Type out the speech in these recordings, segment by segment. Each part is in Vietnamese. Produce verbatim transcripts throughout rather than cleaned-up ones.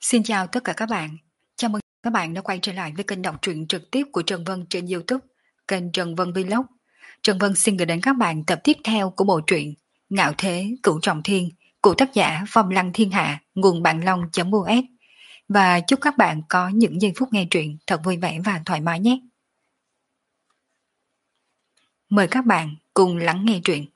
Xin chào tất cả các bạn. Chào mừng các bạn đã quay trở lại với kênh đọc truyện trực tiếp của Trần Vân trên YouTube, kênh Trần Vân Vlog. Trần Vân xin gửi đến các bạn tập tiếp theo của bộ truyện Ngạo Thế Cửu Trọng Thiên của tác giả Phong Lăng Thiên Hạ, nguồn bạn long.us. Và chúc các bạn có những giây phút nghe truyện thật vui vẻ và thoải mái nhé. Mời các bạn cùng lắng nghe truyện.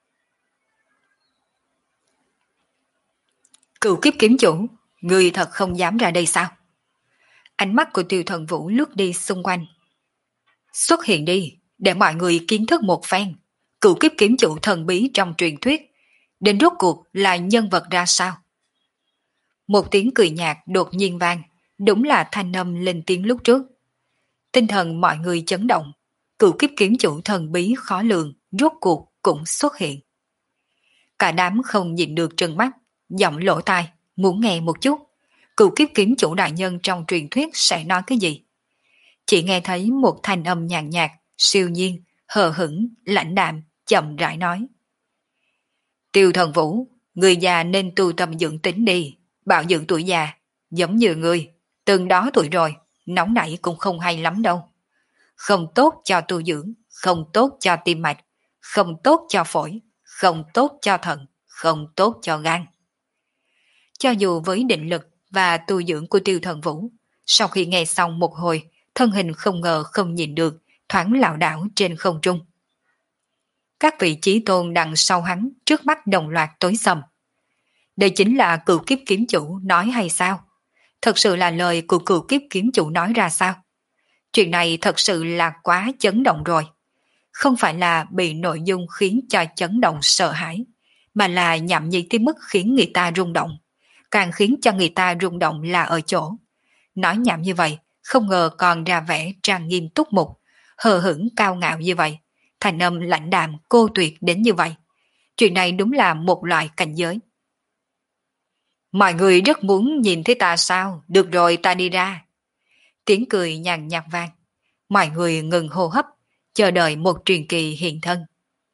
Cửu kiếp kiếm chủ, người thật không dám ra đây sao? Ánh mắt của Tiêu Thần Vũ lướt đi xung quanh. Xuất hiện đi, để mọi người kiến thức một phen. Cửu kiếp kiếm chủ thần bí trong truyền thuyết, đến rốt cuộc là nhân vật ra sao? Một tiếng cười nhạt đột nhiên vang, đúng là thanh âm lên tiếng lúc trước. Tinh thần mọi người chấn động, cửu kiếp kiếm chủ thần bí khó lường rốt cuộc cũng xuất hiện. Cả đám không nhìn được trừng mắt, giọng lỗ tai, muốn nghe một chút. Cửu kiếp kiếm chủ đại nhân trong truyền thuyết sẽ nói cái gì? Chỉ nghe thấy một thanh âm nhàn nhạt, siêu nhiên, hờ hững, lãnh đạm, chậm rãi nói. Tiêu Thần Vũ, người già nên tu tâm dưỡng tính đi, bảo dưỡng tuổi già, giống như người, từng đó tuổi rồi, nóng nảy cũng không hay lắm đâu. Không tốt cho tu dưỡng, không tốt cho tim mạch, không tốt cho phổi, không tốt cho thận, không tốt cho gan. Cho dù với định lực và tu dưỡng của Tiêu Thần Vũ, sau khi nghe xong một hồi, thân hình không ngờ không nhìn được, thoáng lảo đảo trên không trung. Các vị chí tôn đằng sau hắn trước mắt đồng loạt tối sầm. Đây chính là cửu kiếp kiếm chủ nói hay sao? Thật sự là lời của cửu kiếp kiếm chủ nói ra sao? Chuyện này thật sự là quá chấn động rồi. Không phải là bị nội dung khiến cho chấn động sợ hãi, mà là nhảm nhí tới mức khiến người ta rung động. Càng khiến cho người ta rung động là ở chỗ. Nói nhảm như vậy, không ngờ còn ra vẻ trang nghiêm túc mục, hờ hững cao ngạo như vậy, thành âm lãnh đạm cô tuyệt đến như vậy. Chuyện này đúng là một loại cảnh giới. Mọi người rất muốn nhìn thấy ta sao? Được rồi, ta đi ra. Tiếng cười nhàn nhạt vang. Mọi người ngừng hô hấp, chờ đợi một truyền kỳ hiện thân.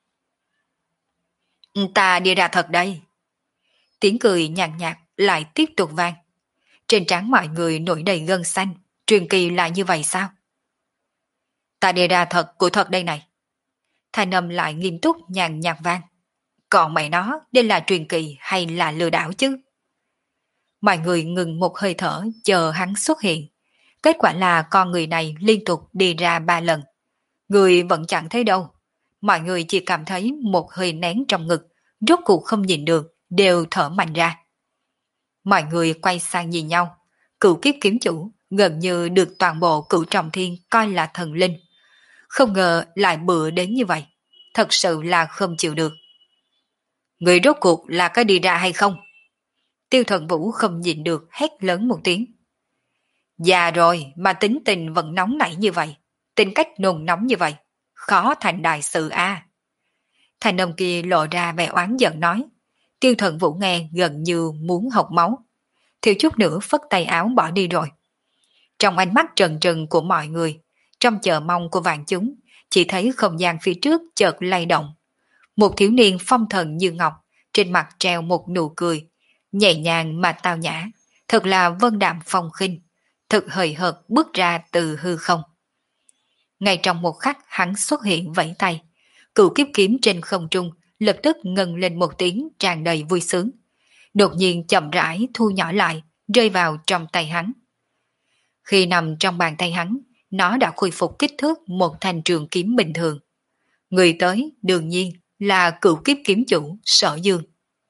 Ta đi ra thật đây. Tiếng cười nhàn nhạt lại tiếp tục vang. Trên trán mọi người nổi đầy gân xanh, truyền kỳ là như vậy sao? Ta đi ra thật của thật đây này. Thanh âm lại nghiêm túc nhàn nhạt vang. Còn mày nó, đây là truyền kỳ hay là lừa đảo chứ? Mọi người ngừng một hơi thở chờ hắn xuất hiện. Kết quả là con người này liên tục đi ra ba lần. Người vẫn chẳng thấy đâu. Mọi người chỉ cảm thấy một hơi nén trong ngực, rốt cuộc không nhìn được, đều thở mạnh ra. Mọi người quay sang nhìn nhau. Cửu kiếp kiếm chủ gần như được toàn bộ cửu trọng thiên coi là thần linh. Không ngờ lại bựa đến như vậy. Thật sự là không chịu được. Người rốt cuộc là có đi ra hay không? Tiêu Thần Vũ không nhìn được hét lớn một tiếng. Già rồi mà tính tình vẫn nóng nảy như vậy. Tính cách nôn nóng như vậy. Khó thành đại sự a. À. Thành ông kia lộ ra vẻ oán giận nói. Tiêu Thần Vũ nghe gần như muốn hộc máu. Thiếu chút nữa phất tay áo bỏ đi rồi. Trong ánh mắt trần trừng của mọi người, trong chờ mong của vạn chúng, chỉ thấy không gian phía trước chợt lay động. Một thiếu niên phong thần như ngọc, trên mặt treo một nụ cười, nhẹ nhàng mà tao nhã, thật là vân đạm phong khinh, thật hời hợt bước ra từ hư không. Ngay trong một khắc hắn xuất hiện vẫy tay, cửu kiếp kiếm trên không trung lập tức ngân lên một tiếng tràn đầy vui sướng. Đột nhiên chậm rãi thu nhỏ lại, rơi vào trong tay hắn. Khi nằm trong bàn tay hắn, nó đã khôi phục kích thước một thanh trường kiếm bình thường. Người tới đương nhiên là cửu kiếp kiếm chủ Sở Dương.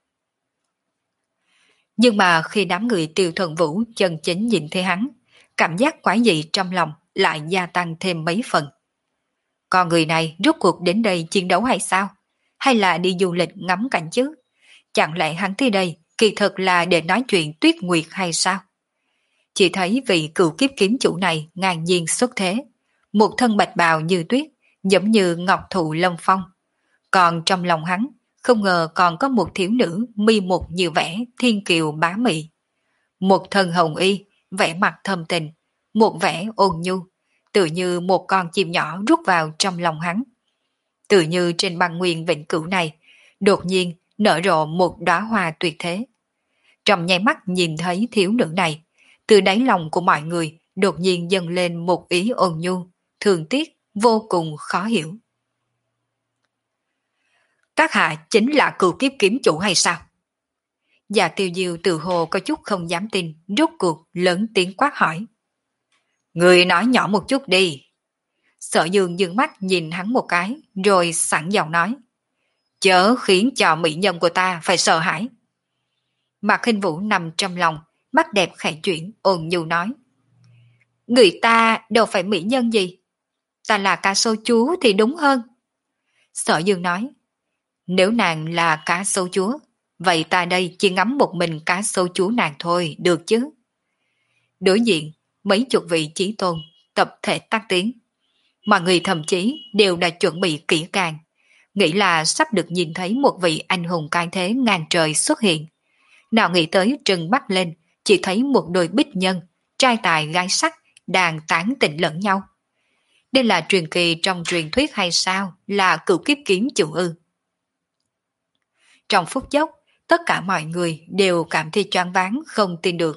Nhưng mà khi đám người Tiêu Thần Vũ chân chính nhìn thấy hắn, cảm giác quái dị trong lòng lại gia tăng thêm mấy phần. Con người này rốt cuộc đến đây chiến đấu hay sao? Hay là đi du lịch ngắm cảnh chứ? Chẳng lẽ hắn tới đây kỳ thực là để nói chuyện Tuyết Nguyệt hay sao? Chỉ thấy vị cửu kiếp kiếm chủ này ngang nhiên xuất thế. Một thân bạch bào như tuyết, giống như ngọc thụ lâm phong. Còn trong lòng hắn, không ngờ còn có một thiếu nữ mi một như vẽ thiên kiều bá mị. Một thân hồng y, vẻ mặt thâm tình, một vẻ ôn nhu, tự như một con chim nhỏ rút vào trong lòng hắn. Tự như trên băng nguyên vĩnh cửu này, đột nhiên nở rộ một đóa hoa tuyệt thế. Trong nháy mắt nhìn thấy thiếu nữ này, Từ đáy lòng của mọi người đột nhiên dâng lên một ý ôn nhu, thương tiếc, vô cùng khó hiểu. Các hạ chính là cựu kiếp kiếm chủ hay sao? Dạ Tiêu Diêu từ hồ có chút không dám tin, rốt cuộc lớn tiếng quát hỏi. Người nói nhỏ một chút đi. Sở Dương dương mắt nhìn hắn một cái, rồi sẵn giọng nói. Chớ khiến cho mỹ nhân của ta phải sợ hãi. Mạc Khinh Vũ nằm trong lòng, mắt đẹp khẽ chuyển, ôn nhu nói. Người ta đâu phải mỹ nhân gì. Ta là cá sấu chúa thì đúng hơn. Sở Dương nói. Nếu nàng là cá sấu chúa, vậy ta đây chỉ ngắm một mình cá sấu chúa nàng thôi, được chứ? Đối diện, mấy chục vị chí tôn, tập thể tác tiến. Mọi người thậm chí đều đã chuẩn bị kỹ càng, nghĩ là sắp được nhìn thấy một vị anh hùng cái thế ngàn trời xuất hiện. Nào nghĩ tới trừng mắt lên, chỉ thấy một đôi bích nhân, trai tài gái sắc, đang tán tỉnh lẫn nhau. Đây là truyền kỳ trong truyền thuyết hay sao, là cựu kiếp kiếm chủ ư? Trong phút chốc, tất cả mọi người đều cảm thấy choáng váng không tin được.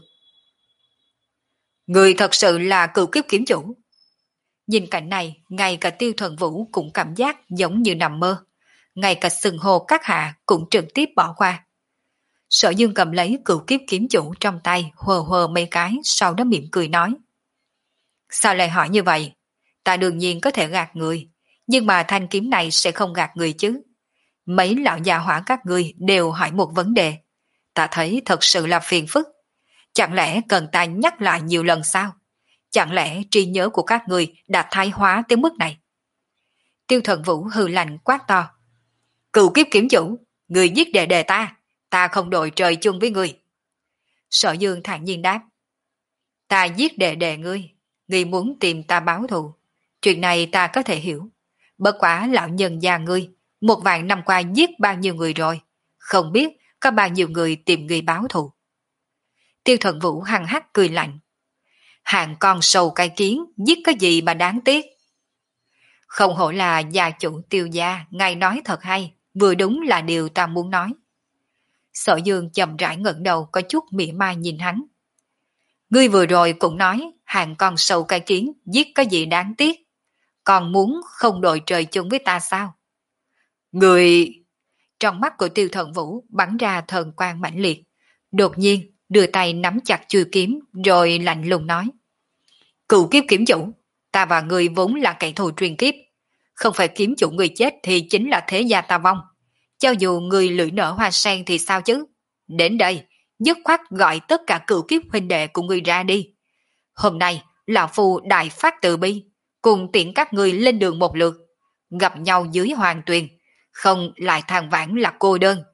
Người thật sự là cựu kiếp kiếm chủ. Nhìn cảnh này, ngay cả Tiêu Thần Vũ cũng cảm giác giống như nằm mơ. Ngay cả sừng hồ các hạ cũng trực tiếp bỏ qua. Sở Dương cầm lấy cựu kiếp kiếm chủ trong tay, hờ hờ mấy cái, sau đó mỉm cười nói. Sao lại hỏi như vậy? Ta đương nhiên có thể gạt người, nhưng mà thanh kiếm này sẽ không gạt người chứ. Mấy lão già hỏa các ngươi đều hỏi một vấn đề. Ta thấy thật sự là phiền phức. Chẳng lẽ cần ta nhắc lại nhiều lần sao? Chẳng lẽ trí nhớ của các người đã thái hóa tới mức này? Tiêu Thần Vũ hừ lạnh quát to. Cựu kiếp kiếm chủ, người giết đệ đệ ta, ta không đội trời chung với người. Sở Dương thản nhiên đáp. Ta giết đệ đệ ngươi, ngươi muốn tìm ta báo thù. Chuyện này ta có thể hiểu. Bất quá lão nhân già ngươi, một vạn năm qua giết bao nhiêu người rồi, không biết có bao nhiêu người tìm ngươi báo thù. Tiêu Thần Vũ hằng hắc cười lạnh. Hàng con sâu cái kiến, giết cái gì mà đáng tiếc. Không hổ là gia chủ Tiêu gia, ngài nói thật hay, vừa đúng là điều ta muốn nói. Sở Dương chậm rãi ngẩng đầu có chút mỉa mai nhìn hắn. Ngươi vừa rồi cũng nói, hàng con sâu cái kiến, giết cái gì đáng tiếc. Còn muốn không đội trời chung với ta sao? Người... Trong mắt của Tiêu Thần Vũ bắn ra thần quang mãnh liệt. Đột nhiên đưa tay nắm chặt chuôi kiếm rồi lạnh lùng nói. Cựu kiếp kiếm chủ, ta và người vốn là kẻ thù truyền kiếp. Không phải kiếm chủ người chết thì chính là thế gia ta vong. Cho dù người lưỡi nở hoa sen thì sao chứ? Đến đây, dứt khoát gọi tất cả cựu kiếp huynh đệ của người ra đi. Hôm nay, lão phu đại phát từ bi, cùng tiễn các người lên đường một lượt. Gặp nhau dưới hoàng tuyền, không lại than vãn là cô đơn.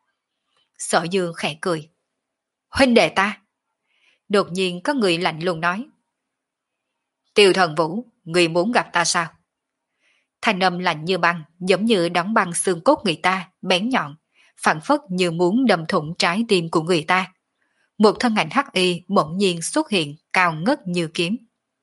Sở Dương khẽ cười. Huynh đệ ta. Đột nhiên có người lạnh lùng nói. Tiêu Thần Vũ, người muốn gặp ta sao? Thanh âm lạnh như băng, giống như đóng băng xương cốt người ta, bén nhọn, phản phất như muốn đâm thủng trái tim của người ta. Một thân ảnh hắc y bỗng nhiên xuất hiện, cao ngất như kiếm.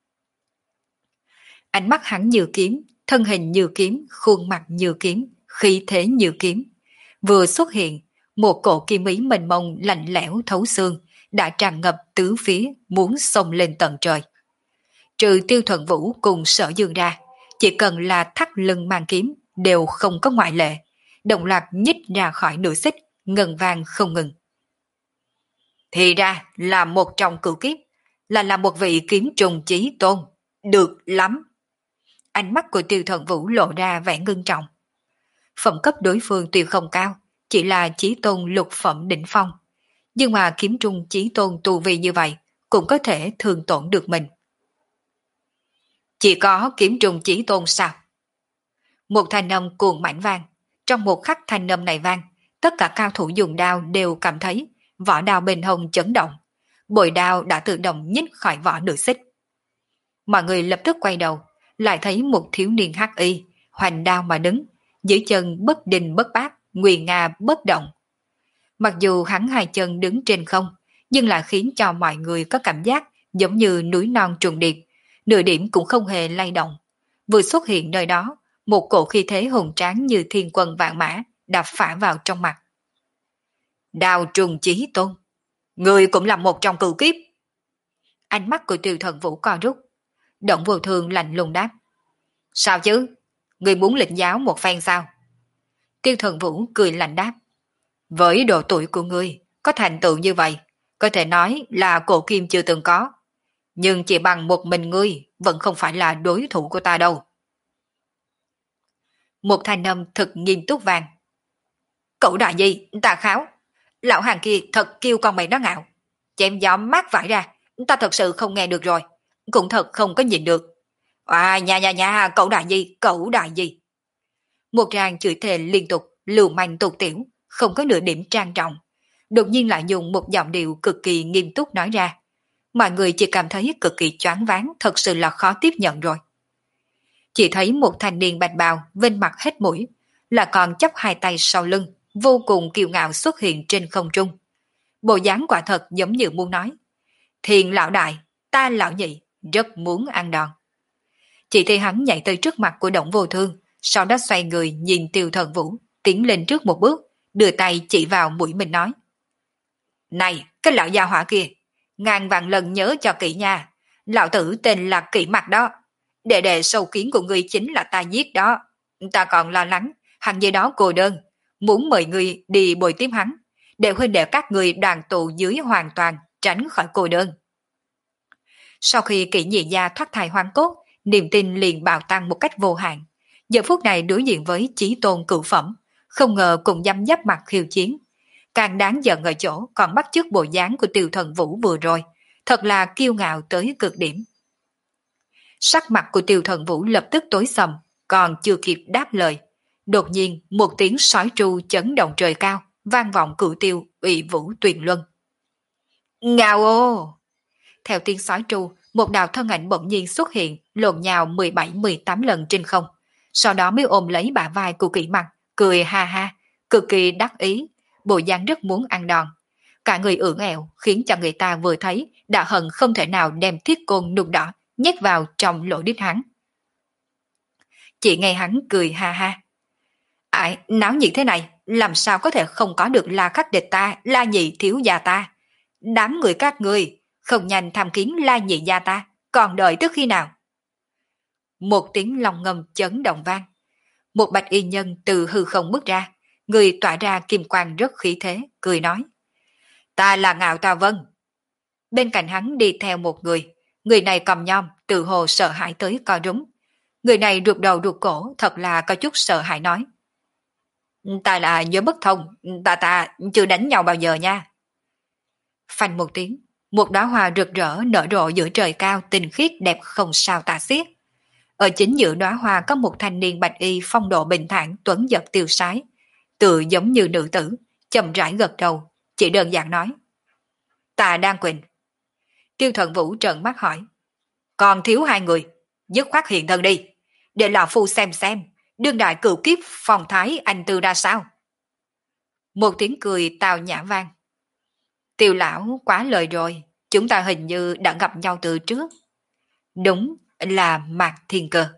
Ánh mắt hắn như kiếm, thân hình như kiếm, khuôn mặt như kiếm, khí thế như kiếm. Vừa xuất hiện, một cổ kim ý mênh mông lạnh lẽo thấu xương, đã tràn ngập tứ phía, muốn xông lên tận trời. Trừ Tiêu Thuận Vũ cùng Sở Dương ra, chỉ cần là thắt lưng mang kiếm, đều không có ngoại lệ, đồng loạt nhích ra khỏi nửa xích, ngân vang không ngừng. Thì ra là một trong cửu kiếp, là là một vị kiếm trùng chí tôn. Được lắm. Ánh mắt của Tiêu Thuận Vũ lộ ra vẻ ngưng trọng. Phẩm cấp đối phương tuy không cao, chỉ là chí tôn lục phẩm đỉnh phong. Nhưng mà kiếm trung chí tôn tu vi như vậy, cũng có thể thương tổn được mình. Chỉ có kiếm trung chí tôn sao? Một thanh âm cuồng mãnh vang. Trong một khắc thanh âm này vang, tất cả cao thủ dùng đao đều cảm thấy vỏ đao bên hông chấn động. Bội đao đã tự động nhích khỏi vỏ nửa xích. Mọi người lập tức quay đầu, lại thấy một thiếu niên hắc y, hoành đao mà đứng, dưới chân bất định bất bát, nguy nga bất động. Mặc dù hắn hai chân đứng trên không, nhưng là khiến cho mọi người có cảm giác giống như núi non trùng điệp, nửa điểm cũng không hề lay động. Vừa xuất hiện nơi đó, một cổ khí thế hùng tráng như thiên quân vạn mã đạp phả vào trong mặt. Đào trùng chí tôn, người cũng là một trong cửu kiếp. Ánh mắt của Tiêu Thần Vũ co rút. Động Vô Thương lạnh lùng đáp. Sao chứ? Người muốn lĩnh giáo một phen sao? Tiêu Thần Vũ cười lạnh đáp. Với độ tuổi của ngươi, có thành tựu như vậy, có thể nói là cổ kim chưa từng có. Nhưng chỉ bằng một mình ngươi vẫn không phải là đối thủ của ta đâu. Một thanh âm thật nghiêm túc vàng. Cậu đại gì, ta kháo. Lão hàng kia thật kêu con mày nó ngạo. Chém gió mát vải ra, ta thật sự không nghe được rồi. Cũng thật không có nhìn được. À nha nha nha, cậu đại gì, cậu đại gì. Một tràng chửi thề liên tục, lưu manh tục tiểu, không có nửa điểm trang trọng. Đột nhiên lại dùng một giọng điệu cực kỳ nghiêm túc nói ra. Mọi người chỉ cảm thấy cực kỳ choáng váng, thật sự là khó tiếp nhận rồi. Chỉ thấy một thanh niên bạch bào, vênh mặt hết mũi, là còn chắp hai tay sau lưng, vô cùng kiêu ngạo xuất hiện trên không trung. Bộ dáng quả thật giống như muốn nói. Thiền lão đại, ta lão nhị, rất muốn ăn đòn. Chỉ thấy hắn nhảy tới trước mặt của Động Vô Thương, sau đó xoay người nhìn Tiêu Thần Vũ, tiến lên trước một bước, đưa tay chỉ vào mũi mình nói. Này, cái lão gia hỏa kia, ngàn vạn lần nhớ cho kỹ nha, lão tử tên là Kỷ Mặc đó. Đệ đệ sâu kiến của ngươi chính là ta giết đó. Ta còn lo lắng, hắn dưới đó cô đơn, muốn mời ngươi đi bồi tiếp hắn, để huynh đệ các người đoàn tụ dưới hoàn toàn, tránh khỏi cô đơn. Sau khi Kỷ nhị gia thoát thai hoang cốt, niềm tin liền bạo tăng một cách vô hạn. Giờ phút này đối diện với chí tôn cửu phẩm, không ngờ cùng dám giáp mặt khiêu chiến. Càng đáng giận ở chỗ còn bắt chước bộ dáng của Tiêu Thần Vũ vừa rồi, thật là kiêu ngạo tới cực điểm. Sắc mặt của Tiêu Thần Vũ lập tức tối sầm, còn chưa kịp đáp lời. Đột nhiên một tiếng sói tru chấn động trời cao, vang vọng cửu tiêu, ủy vũ tuyền luân. Ngào ô! Theo tiếng sói tru, một đạo thân ảnh bỗng nhiên xuất hiện, lộn nhào mười bảy mười tám lần trên không. Sau đó mới ôm lấy bả vai của Kỷ Mặc, cười ha ha, cực kỳ đắc ý, bộ dáng rất muốn ăn đòn. Cả người ưỡn ẹo khiến cho người ta vừa thấy đã hận không thể nào đem thiết côn nung đỏ nhét vào trong lỗ đít hắn. Chỉ nghe hắn cười ha ha. Ai, náo nhiệt thế này, làm sao có thể không có được La Khắc địch ta, La Nhị thiếu gia ta. Đám người các người, không nhanh tham kiến La Nhị gia ta, còn đợi tới khi nào? Một tiếng lòng ngầm chấn động vang. Một bạch y nhân từ hư không bước ra, người tỏa ra kim quang rất khí thế, cười nói. Ta là Ngạo Ta Vân. Bên cạnh hắn đi theo một người, người này cầm nhom, tự hồ sợ hãi tới co rúm. Người này rụt đầu rụt cổ, thật là có chút sợ hãi nói. Ta là nhớ bất thông, ta ta chưa đánh nhau bao giờ nha. Phanh một tiếng, một đóa hoa rực rỡ nở rộ giữa trời cao tinh khiết đẹp không sao tả xiết. Ở chính giữa đóa hoa có một thanh niên bạch y phong độ bình thản tuấn giật tiêu sái, tự giống như nữ tử, chậm rãi gật đầu, chỉ đơn giản nói. Ta đang quỳnh. Tiêu Thần Vũ trợn mắt hỏi. Còn thiếu hai người, dứt khoát hiện thân đi, để lão phu xem xem, đương đại cửu kiếp phong thái anh tư ra sao. Một tiếng cười tào nhã vang. Tiêu lão quá lời rồi, chúng ta hình như đã gặp nhau từ trước. Đúng là Mạc Thiên Cơ.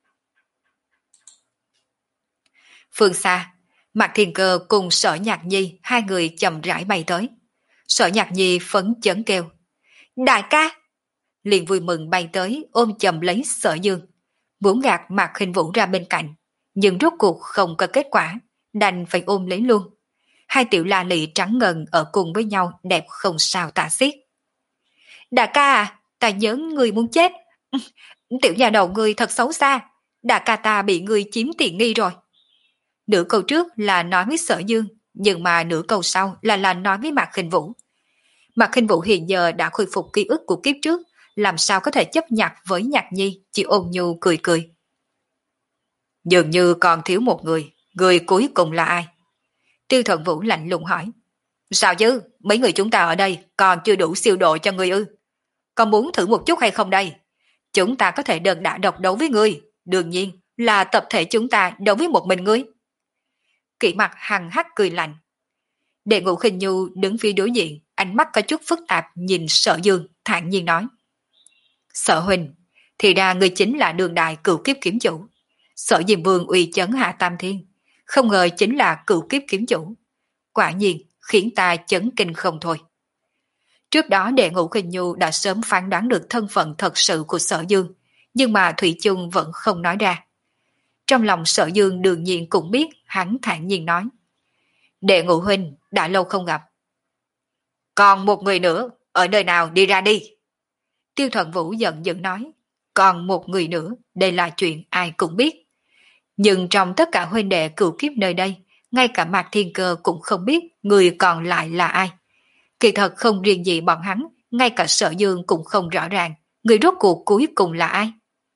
Phương xa, Mạc Thiên Cơ cùng Sở Nhạc Nhi hai người chậm rãi bay tới. Sở Nhạc Nhi phấn chấn kêu. Đại ca! Liền vui mừng bay tới ôm chầm lấy Sở Dương, muốn gạt Mạc Khinh Vũ ra bên cạnh, nhưng rốt cuộc không có kết quả, đành phải ôm lấy luôn. Hai tiểu la lị trắng ngần ở cùng với nhau đẹp không sao tả xiết. Đại ca à, ta nhớ người muốn chết. Tiểu nhà đầu người thật xấu xa, đại ca ta bị người chiếm tiện nghi rồi. Nửa câu trước là nói với Sở Dương, nhưng mà nửa câu sau là là nói với Mạc Khinh Vũ. Mạc Khinh Vũ hiện giờ đã khôi phục ký ức của kiếp trước, làm sao có thể chấp nhặt với Nhạc Nhi, chỉ ôn nhu cười cười. Dường như còn thiếu một người, người cuối cùng là ai? Tiêu Thần Vũ lạnh lùng hỏi. Sao chứ, mấy người chúng ta ở đây còn chưa đủ siêu độ cho người ư? Còn muốn thử một chút hay không đây? Chúng ta có thể đơn đả độc đấu với ngươi, đương nhiên là tập thể chúng ta đấu với một mình ngươi. Kỷ Mặc hằng hắc cười lạnh. Đệ Ngũ Khinh Nhu đứng phía đối diện, ánh mắt có chút phức tạp nhìn Sở Dương, thản nhiên nói. Sở huynh, thì ra người chính là đường đại cửu kiếp kiếm chủ. Sở Diêm Vương uy chấn hạ tam thiên, không ngờ chính là cửu kiếp kiếm chủ. Quả nhiên khiến ta chấn kinh không thôi. Trước đó Đệ Ngũ Khinh Nhu đã sớm phán đoán được thân phận thật sự của Sở Dương, nhưng mà Thủy Chung vẫn không nói ra. Trong lòng Sở Dương đương nhiên cũng biết, hắn thản nhiên nói. Đệ Ngũ Huynh, đã lâu không gặp. Còn một người nữa, ở nơi nào đi ra đi. Tiêu Thuận Vũ giận dữ nói. Còn một người nữa, đây là chuyện ai cũng biết. Nhưng trong tất cả huynh đệ cửu kiếp nơi đây, ngay cả Mạc Thiên Cơ cũng không biết người còn lại là ai. Kỳ thật không riêng gì bọn hắn, ngay cả Sở Dương cũng không rõ ràng, người rốt cuộc cuối cùng là ai.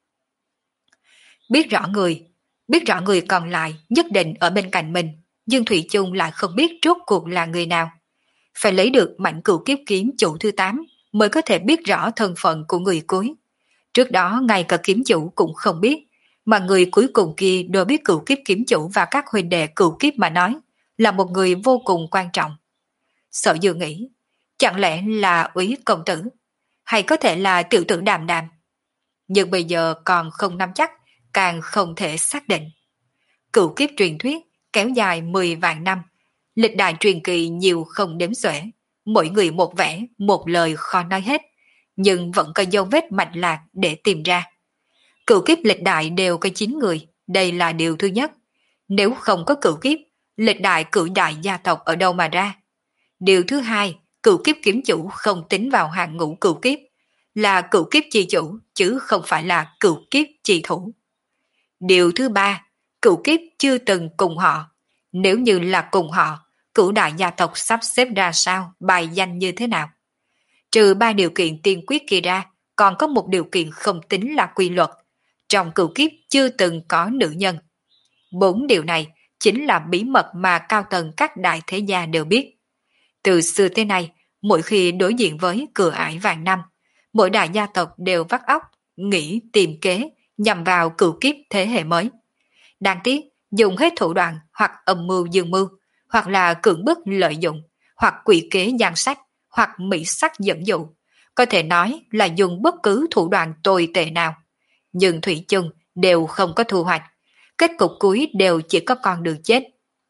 Biết rõ người, biết rõ người còn lại nhất định ở bên cạnh mình, nhưng Thủy Chung lại không biết rốt cuộc là người nào. Phải lấy được mảnh cửu kiếp kiếm chủ thứ tám mới có thể biết rõ thân phận của người cuối. Trước đó ngay cả kiếm chủ cũng không biết, mà người cuối cùng kia đối biết cửu kiếp kiếm chủ và các huynh đệ cửu kiếp mà nói, là một người vô cùng quan trọng. Sở Dương nghĩ, chẳng lẽ là Úy công tử, hay có thể là tiểu tử Đàm Đàm. Nhưng bây giờ còn không nắm chắc, càng không thể xác định. Cửu kiếp truyền thuyết kéo dài mười vạn năm, lịch đại truyền kỳ nhiều không đếm xuể, mỗi người một vẻ, một lời khó nói hết, nhưng vẫn có dấu vết mạch lạc để tìm ra. Cửu kiếp lịch đại đều có chín người, đây là điều thứ nhất. Nếu không có cửu kiếp, lịch đại cửu đại gia tộc ở đâu mà ra? Điều thứ hai, cửu kiếp kiếm chủ không tính vào hàng ngũ cửu kiếp, là cửu kiếp chi chủ chứ không phải là cửu kiếp chi thủ. Điều thứ ba, cửu kiếp chưa từng cùng họ. Nếu như là cùng họ, cửu đại gia tộc sắp xếp ra sao, bài danh như thế nào? Trừ ba điều kiện tiên quyết kia ra, còn có một điều kiện không tính là quy luật. Trong cửu kiếp chưa từng có nữ nhân. Bốn điều này chính là bí mật mà cao tầng các đại thế gia đều biết. Từ xưa tới nay, mỗi khi đối diện với cửa ải vạn năm, mỗi đại gia tộc đều vắt óc, nghĩ tìm kế nhằm vào cửu kiếp thế hệ mới. Đáng tiếc, dùng hết thủ đoạn hoặc âm mưu dương mưu, hoặc là cưỡng bức lợi dụng, hoặc quỷ kế gian sách, hoặc mỹ sắc dẫn dụ. Có thể nói là dùng bất cứ thủ đoạn tồi tệ nào. Nhưng thủy chung đều không có thu hoạch. Kết cục cuối đều chỉ có con đường chết.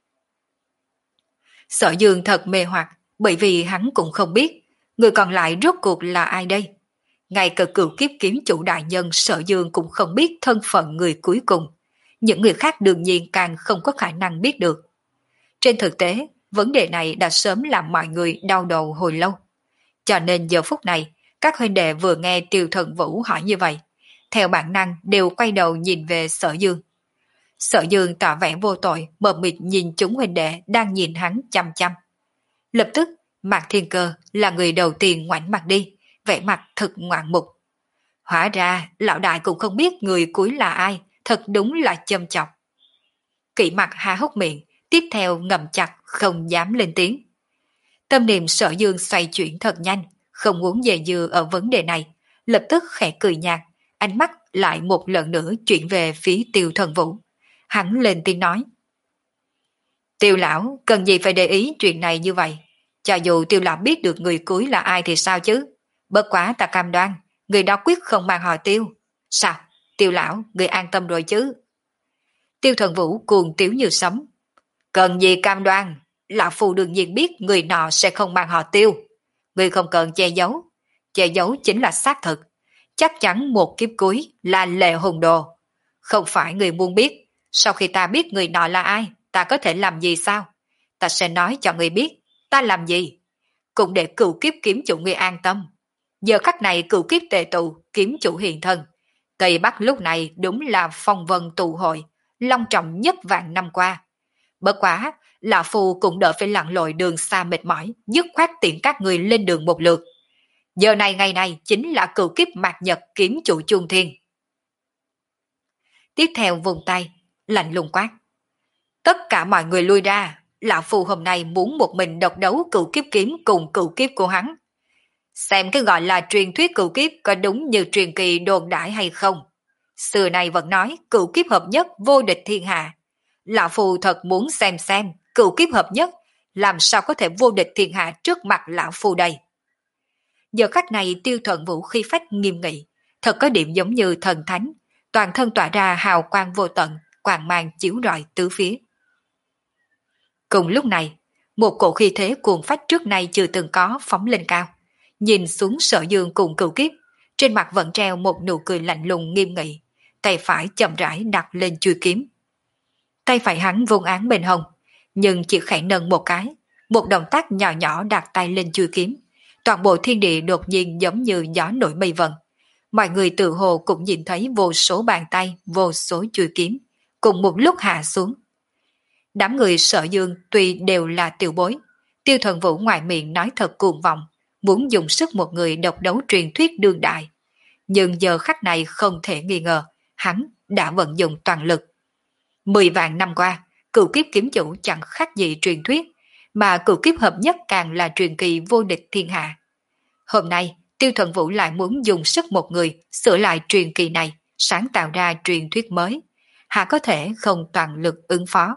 Sở Dương thật mê hoặc, bởi vì hắn cũng không biết người còn lại rốt cuộc là ai đây. Ngay cả cửu kiếp kiếm chủ đại nhân Sở Dương cũng không biết thân phận người cuối cùng. Những người khác đương nhiên càng không có khả năng biết được. Trên thực tế, vấn đề này đã sớm làm mọi người đau đầu hồi lâu. Cho nên giờ phút này, các huynh đệ vừa nghe Tiêu Thần Vũ hỏi như vậy, theo bản năng đều quay đầu nhìn về Sở Dương. Sở Dương tỏ vẻ vô tội, mờ mịt nhìn chúng huynh đệ đang nhìn hắn chăm chăm. Lập tức, Mạc Thiên Cơ là người đầu tiên ngoảnh mặt đi, vẻ mặt thật ngoạn mục. Hóa ra, lão đại cũng không biết người cuối là ai, thật đúng là châm chọc. Kỵ mặt há hốc miệng, tiếp theo ngậm chặt, không dám lên tiếng. Tâm niệm Sở Dương xoay chuyển thật nhanh, không muốn dè dưa ở vấn đề này, lập tức khẽ cười nhạt, ánh mắt lại một lần nữa chuyển về phía Tiêu Thần Vũ. Hắn lên tiếng nói. Tiêu lão, cần gì phải để ý chuyện này như vậy? Cho dù Tiêu lão biết được người cuối là ai thì sao chứ? Bất quá ta cam đoan, người đó quyết không mang họ Tiêu. Sao? Tiêu lão, người an tâm rồi chứ? Tiêu Thần Vũ cuồng tiếu như sấm. Cần gì cam đoan? Lão phu đương nhiên biết người nọ sẽ không mang họ Tiêu. Người không cần che giấu. Che giấu chính là xác thực. Chắc chắn một kiếp cuối là Lệ Hùng Đồ. Không phải người muốn biết. Sau khi ta biết người nọ là ai, ta có thể làm gì sao? Ta sẽ nói cho người biết ta làm gì. Cũng để cửu kiếp kiếm chủ người an tâm. Giờ khắc này cửu kiếp tề tụ, kiếm chủ hiện thân. Tây Bắc lúc này đúng là phong vân tụ hội, long trọng nhất vạn năm qua. Bất quá, lão phu cũng đỡ phải lặn lội đường xa mệt mỏi, dứt khoát tiện các người lên đường một lượt. Giờ này ngày này chính là cửu kiếp mạt nhật kiếm chủ chuông thiên. Tiếp theo vùng tay, lạnh lùng quát. Tất cả mọi người lui ra, lão phu hôm nay muốn một mình độc đấu cửu kiếp kiếm cùng cửu kiếp của hắn. Xem cái gọi là truyền thuyết cửu kiếp có đúng như truyền kỳ đồn đãi hay không. Xưa nay vẫn nói cửu kiếp hợp nhất vô địch thiên hạ. Lão phu thật muốn xem xem cửu kiếp hợp nhất làm sao có thể vô địch thiên hạ trước mặt lão phu đây. Giờ khắc này Tiêu Thuận Vũ khí phách nghiêm nghị, thật có điểm giống như thần thánh, toàn thân tỏa ra hào quang vô tận, quang mang chiếu rọi tứ phía. Cùng lúc này, một cổ khí thế cuồng phách trước nay chưa từng có phóng lên cao, nhìn xuống Sở Dương cùng Cửu Kiếp, trên mặt vẫn treo một nụ cười lạnh lùng nghiêm nghị, tay phải chậm rãi đặt lên chuôi kiếm. Tay phải hắn vung án bên hông, nhưng chỉ khẽ nâng một cái, một động tác nhỏ nhỏ đặt tay lên chuôi kiếm. Toàn bộ thiên địa đột nhiên giống như gió nổi mây vần. Mọi người tự hồ cũng nhìn thấy vô số bàn tay, vô số chuôi kiếm, cùng một lúc hạ xuống. Đám người Sở Dương tuy đều là tiểu bối, Tiêu Thần Vũ ngoài miệng nói thật cuồng vọng, muốn dùng sức một người độc đấu truyền thuyết đương đại. Nhưng giờ khắc này không thể nghi ngờ, hắn đã vận dụng toàn lực. Mười vạn năm qua, Cửu Kiếp kiếm chủ chẳng khác gì truyền thuyết, mà Cửu Kiếp hợp nhất càng là truyền kỳ vô địch thiên hạ. Hôm nay, Tiêu Thần Vũ lại muốn dùng sức một người sửa lại truyền kỳ này, sáng tạo ra truyền thuyết mới. Hạ có thể không toàn lực ứng phó.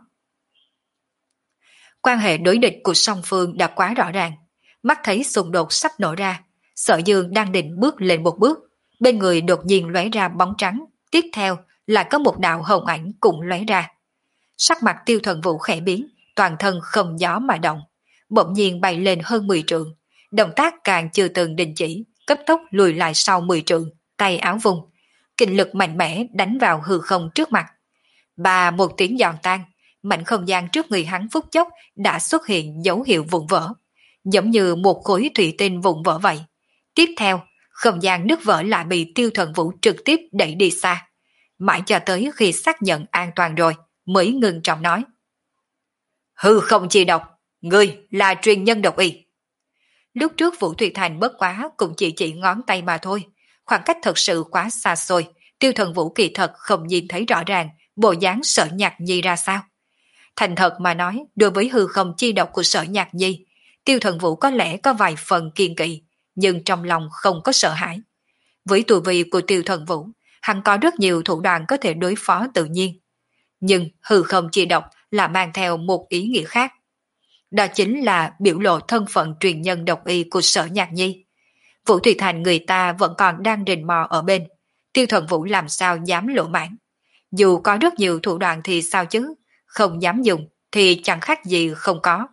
Quan hệ đối địch của song phương đã quá rõ ràng. Mắt thấy xung đột sắp nổ ra, Sở Dương đang định bước lên một bước, bên người đột nhiên lóe ra bóng trắng, tiếp theo lại có một đạo hồng ảnh cũng lóe ra. Sắc mặt Tiêu Thần Vũ khẽ biến, toàn thân không gió mà động, bỗng nhiên bay lên hơn mười trượng, động tác càng chưa từng đình chỉ, cấp tốc lùi lại sau mười trượng, tay áo vùng, kinh lực mạnh mẽ đánh vào hư không trước mặt. Bà một tiếng giòn tan, mảnh không gian trước người hắn phút chốc đã xuất hiện dấu hiệu vụn vỡ, giống như một khối thủy tinh vụn vỡ vậy. Tiếp theo, không gian nứt vỡ lại bị Tiêu Thần Vũ trực tiếp đẩy đi xa. Mãi cho tới khi xác nhận an toàn rồi, mới ngừng trọng nói. Hư không chi độc, ngươi là truyền nhân độc y. Lúc trước Vũ Thủy Thành bất quá cũng chỉ chỉ ngón tay mà thôi, khoảng cách thật sự quá xa xôi, Tiêu Thần Vũ kỳ thật không nhìn thấy rõ ràng bộ dáng Sở Nhạc Nhi ra sao. Thành thật mà nói, đối với hư không chi độc của Sở Nhạc Nhi, Tiêu Thần Vũ có lẽ có vài phần kiên kỵ, nhưng trong lòng không có sợ hãi. Với tu vi của Tiêu Thần Vũ, hắn có rất nhiều thủ đoạn có thể đối phó tự nhiên. Nhưng hư không chi độc là mang theo một ý nghĩa khác. Đó chính là biểu lộ thân phận truyền nhân độc y của Sở Nhạc Nhi. Vũ Thủy Thành người ta vẫn còn đang rình mò ở bên, Tiêu Thần Vũ làm sao dám lộ mãn. Dù có rất nhiều thủ đoạn thì sao chứ, không dám dùng thì chẳng khác gì không có.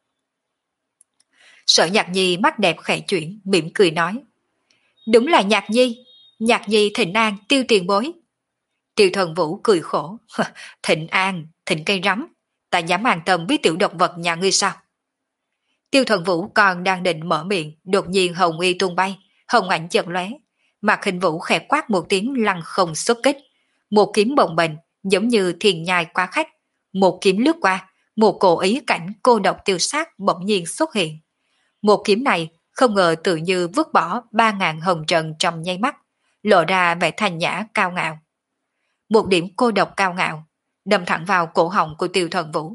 Sở Nhạc Nhi mắt đẹp khẽ chuyển, mỉm cười nói. Đúng là Nhạc Nhi, Nhạc Nhi thịnh an Tiêu tiền bối. Tiêu Thần Vũ cười khổ. Thịnh an, thịnh cây rắm, ta dám an tâm với tiểu độc vật nhà ngươi sao? Tiêu Thần Vũ còn đang định mở miệng, đột nhiên hồng y tung bay, hồng ảnh chợt lóe, Mạc Hình Vũ khẽ quát một tiếng lăng không xuất kích, một kiếm bồng bềnh giống như thiền nhai quá khách, một kiếm lướt qua, một cổ ý cảnh cô độc tiêu sát bỗng nhiên xuất hiện. Một kiếm này không ngờ tự như vứt bỏ ba ngàn hồng trần trong nháy mắt, lộ ra vẻ thanh nhã cao ngạo. Một điểm cô độc cao ngạo đâm thẳng vào cổ họng của Tiêu Thần Vũ.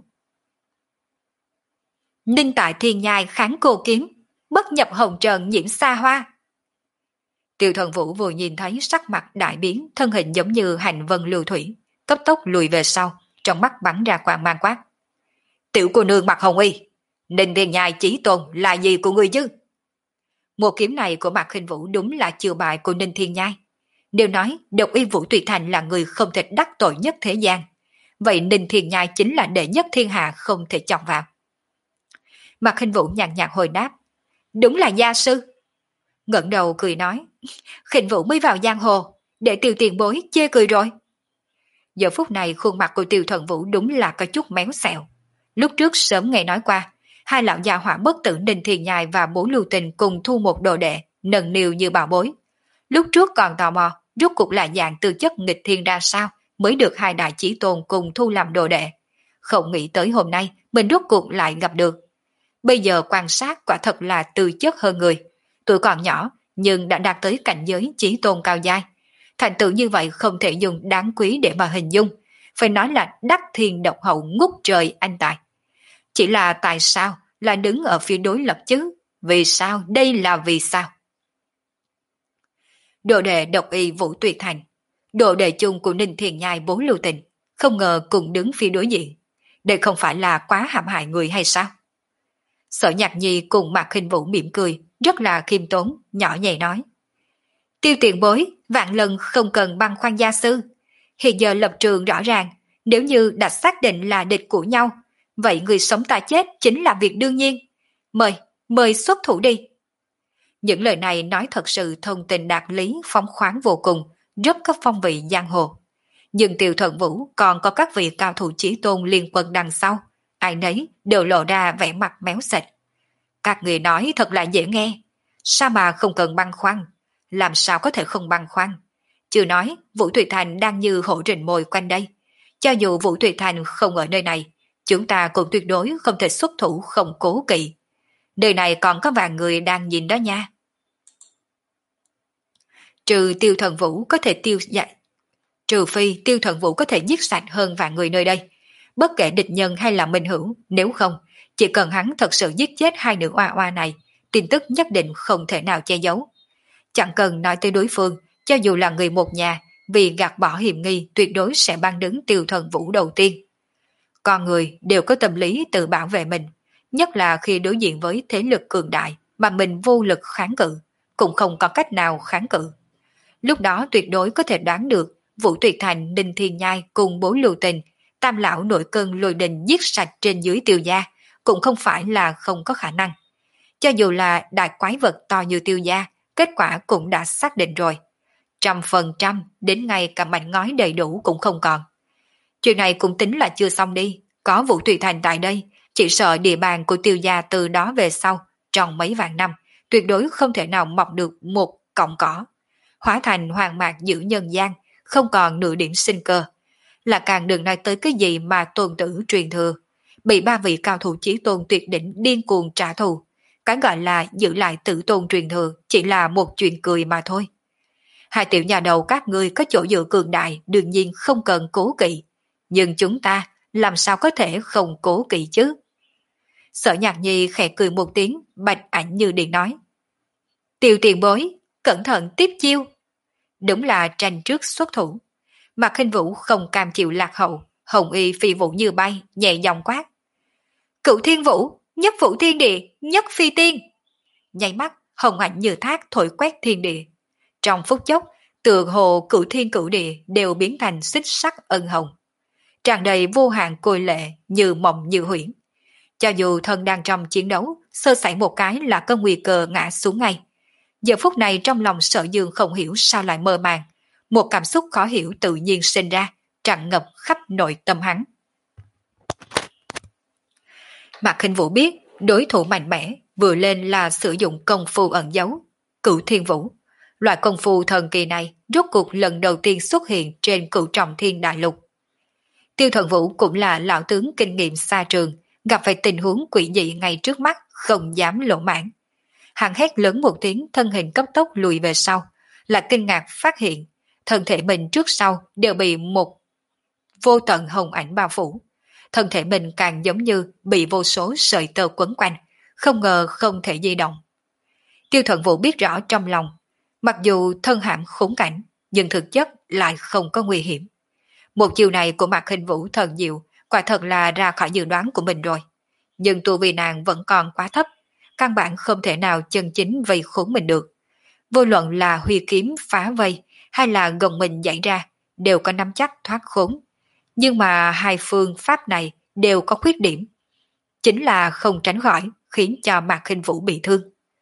Ninh tại thiên nhai kháng cô kiếm, bất nhập hồng trần nhiễm xa hoa. Tiêu Thần Vũ vừa nhìn thấy sắc mặt đại biến, thân hình giống như hành vân lưu thủy, cấp tốc lùi về sau, trong mắt bắn ra quang mang quát. Tiểu cô nương mặc hồng y, Ninh thiên nhai chí tôn là gì của ngươi chứ? Một kiếm này của Mạc Khinh Vũ đúng là chiều bài của Ninh Thiên Nhai. Nếu nói độc y Vũ Tùy Thành là người không thể đắc tội nhất thế gian, vậy Ninh Thiên Nhai chính là đệ nhất thiên hạ không thể chọc vào. Mạc Khinh Vũ nhàn nhạt hồi đáp, đúng là gia sư. Ngẩng đầu cười nói, Khinh Vũ mới vào giang hồ, để Tiêu tiền bối chê cười rồi. Giờ phút này khuôn mặt của Tiêu Thần Vũ đúng là có chút méo xẹo. Lúc trước sớm nghe nói qua, hai lão già hỏa bất tử Ninh Thiên Nhai và Bố Lưu Tình cùng thu một đồ đệ, nâng niu như bảo bối. Lúc trước còn tò mò, rốt cuộc là dạng tư chất nghịch thiên ra sao mới được hai đại chí tôn cùng thu làm đồ đệ. Không nghĩ tới hôm nay mình rốt cuộc lại gặp được. Bây giờ quan sát quả thật là tư chất hơn người. Tuổi còn nhỏ nhưng đã đạt tới cảnh giới chí tôn cao giai. Thành tựu như vậy không thể dùng đáng quý để mà hình dung. Phải nói là đắc thiên độc hậu ngút trời anh tài. Chỉ là tại sao là đứng ở phía đối lập chứ? Vì sao? Đây là vì sao? Đồ đệ độc y Vũ Tuyệt Thành, đồ đệ chung của Ninh Thiền Nhai Bố Lưu Tình, không ngờ cùng đứng phía đối diện. Đây không phải là quá hãm hại người hay sao? Sở Nhạc Nhi cùng Mạc Khinh Vũ mỉm cười, rất là khiêm tốn, nhỏ nhẹ nói. Tiêu tiền bối, vạn lần không cần băn khoăn gia sư. Hiện giờ lập trường rõ ràng, nếu như đã xác định là địch của nhau, vậy người sống ta chết chính là việc đương nhiên. Mời, mời xuất thủ đi. Những lời này nói thật sự thông tình đạt lý, phóng khoáng vô cùng, rất có phong vị giang hồ. Nhưng Tiêu Thần Vũ còn có các vị cao thủ chí tôn liên quân đằng sau, ai nấy đều lộ ra vẻ mặt méo xệch. Các người nói thật là dễ nghe, sao mà không cần băn khoăn, làm sao có thể không băn khoăn. Chưa nói Vũ Thủy Thành đang như hổ rình mồi quanh đây, cho dù Vũ Thủy Thành không ở nơi này, chúng ta cũng tuyệt đối không thể xuất thủ không cố kỵ. Nơi này còn có vài người đang nhìn đó nha. Trừ Tiêu Thần Vũ có thể tiêu dạ, trừ phi Tiêu Thần Vũ có thể giết sạch hơn vài người nơi đây. Bất kể địch nhân hay là minh hữu, nếu không, chỉ cần hắn thật sự giết chết hai nữ oa oa này, tin tức nhất định không thể nào che giấu. Chẳng cần nói tới đối phương, cho dù là người một nhà, vì gạt bỏ hiểm nghi tuyệt đối sẽ ban đứng Tiêu Thần Vũ đầu tiên. Con người đều có tâm lý tự bảo vệ mình, nhất là khi đối diện với thế lực cường đại mà mình vô lực kháng cự, cũng không có cách nào kháng cự. Lúc đó tuyệt đối có thể đoán được Vũ Tuyệt Thành, Đinh Thiên Nhai cùng bố Lưu Tình, Tam Lão nội cơn lôi đình giết sạch trên dưới Tiêu gia, cũng không phải là không có khả năng. Cho dù là đại quái vật to như Tiêu gia, kết quả cũng đã xác định rồi. Trăm phần trăm, đến ngay cả mảnh ngói đầy đủ cũng không còn. Chuyện này cũng tính là chưa xong đi, có Vũ Tuyệt Thành tại đây, chỉ sợ địa bàn của Tiêu gia từ đó về sau, trong mấy vạn năm, tuyệt đối không thể nào mọc được một cọng cỏ. Hóa thành hoàng mạc giữ nhân gian, không còn nửa điểm sinh cơ. Là càng đừng nói tới cái gì mà tôn tử truyền thừa, bị ba vị cao thủ chí tôn tuyệt đỉnh điên cuồng trả thù. Cái gọi là giữ lại tử tôn truyền thừa chỉ là một chuyện cười mà thôi. Hai tiểu nhà đầu các ngươi có chỗ dựa cường đại, đương nhiên không cần cố kỵ. Nhưng chúng ta làm sao có thể không cố kỵ chứ? Sở Nhạc Nhi khẽ cười một tiếng, bạch ảnh như điện nói. Tiêu tiền bối, cẩn thận tiếp chiêu. Đúng là tranh trước xuất thủ. Mạc Khinh Vũ không cam chịu lạc hậu, hồng y phi vũ như bay, nhẹ giọng quát. Cửu thiên vũ, nhất vũ thiên địa, nhất phi tiên. Nháy mắt, hồng ảnh như thác thổi quét thiên địa. Trong phút chốc, tựa hồ cửu thiên cửu địa đều biến thành xích sắc ân hồng. Tràn đầy vô hạn côi lệ, như mộng như huyễn. Cho dù thân đang trong chiến đấu, sơ sẩy một cái là có nguy cơ ngã xuống ngay. Giờ phút này trong lòng Sở Dương không hiểu sao lại mơ màng. Một cảm xúc khó hiểu tự nhiên sinh ra, tràn ngập khắp nội tâm hắn. Mạc Khinh Vũ biết đối thủ mạnh mẽ vừa lên là sử dụng công phu ẩn giấu, Cửu Thiên Vũ. Loại công phu thần kỳ này rốt cuộc lần đầu tiên xuất hiện trên Cửu Trọng Thiên Đại Lục. Tiêu Thần Vũ cũng là lão tướng kinh nghiệm xa trường, gặp phải tình huống quỷ dị ngay trước mắt, không dám lỗ mãn. Hắn hét lớn một tiếng, thân hình cấp tốc lùi về sau, là kinh ngạc phát hiện thân thể mình trước sau đều bị một vô tận hồng ảnh bao phủ. Thân thể mình càng giống như bị vô số sợi tơ quấn quanh, không ngờ không thể di động. Tiêu Thần Vũ biết rõ trong lòng, mặc dù thân hãm khốn cảnh, nhưng thực chất lại không có nguy hiểm. Một chiều này của Mạc Khinh Vũ thần diệu, quả thật là ra khỏi dự đoán của mình rồi. Nhưng tu vi nàng vẫn còn quá thấp, căn bản không thể nào chân chính vây khốn mình được. Vô luận là huy kiếm phá vây hay là gồng mình dãy ra, đều có nắm chắc thoát khốn. Nhưng mà hai phương pháp này đều có khuyết điểm. Chính là không tránh khỏi, khiến cho Mạc Khinh Vũ bị thương.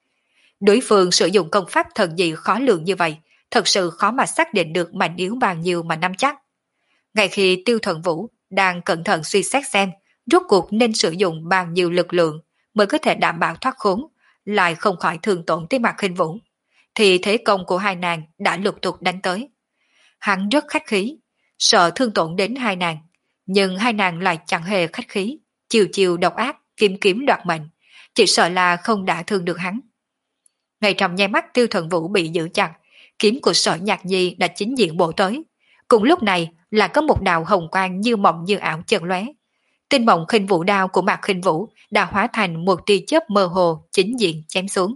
Đối phương sử dụng công pháp thần dị khó lường như vậy, thật sự khó mà xác định được mạnh yếu bao nhiêu mà nắm chắc. Ngay khi Tiêu Thần Vũ đang cẩn thận suy xét xem rốt cuộc nên sử dụng bao nhiêu lực lượng mới có thể đảm bảo thoát khốn, lại không khỏi thương tổn tới Mạc Khinh Vũ, thì thế công của hai nàng đã lục tục đánh tới. Hắn rất khách khí, sợ thương tổn đến hai nàng, nhưng hai nàng lại chẳng hề khách khí, chiều chiều độc ác, kiếm kiếm đoạt mệnh, chỉ sợ là không đả thương được hắn. Ngay trong nháy mắt Tiêu Thần Vũ bị giữ chặt, kiếm của Sở Nhạc Nhi đã chính diện bổ tới. Cùng lúc này là có một đạo hồng quang như mộng như ảo chợt lóe. Tinh Mộng Khinh Vũ đao của Mạc Khinh Vũ đã hóa thành một tia chớp mơ hồ chính diện chém xuống.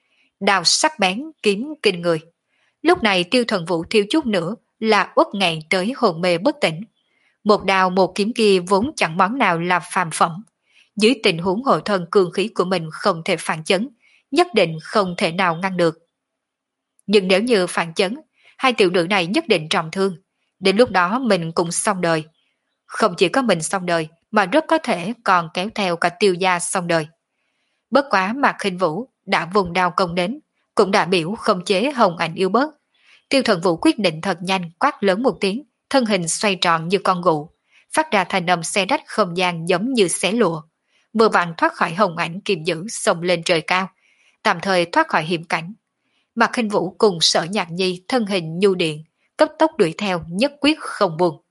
Đao sắc bén, kiếm kinh người. Lúc này Tiêu Thần Vũ thiếu chút nữa là uất nghẹn tới hồn mê bất tỉnh. Một đao một kiếm kia vốn chẳng món nào là phàm phẩm. Dưới tình huống hộ thân cường khí của mình không thể phản chấn, nhất định không thể nào ngăn được. Nhưng nếu như phản chấn, hai tiểu nữ này nhất định trọng thương. Đến lúc đó mình cũng xong đời. Không chỉ có mình xong đời, mà rất có thể còn kéo theo cả Tiêu gia xong đời. Bất quá Mạc Khinh Vũ đã vùng đao công đến, cũng đã biểu không chế hồng ảnh yếu bớt. Tiêu Thần Vũ quyết định thật nhanh, quát lớn một tiếng, thân hình xoay tròn như con gụ, phát ra thành âm xé rách không gian giống như xé lụa. Vừa vặn thoát khỏi hồng ảnh kiềm giữ xông lên trời cao, tạm thời thoát khỏi hiểm cảnh. Mạc Khinh Vũ cùng Sở Nhạc Nhi thân hình nhu điện, cấp tốc đuổi theo nhất quyết không buông.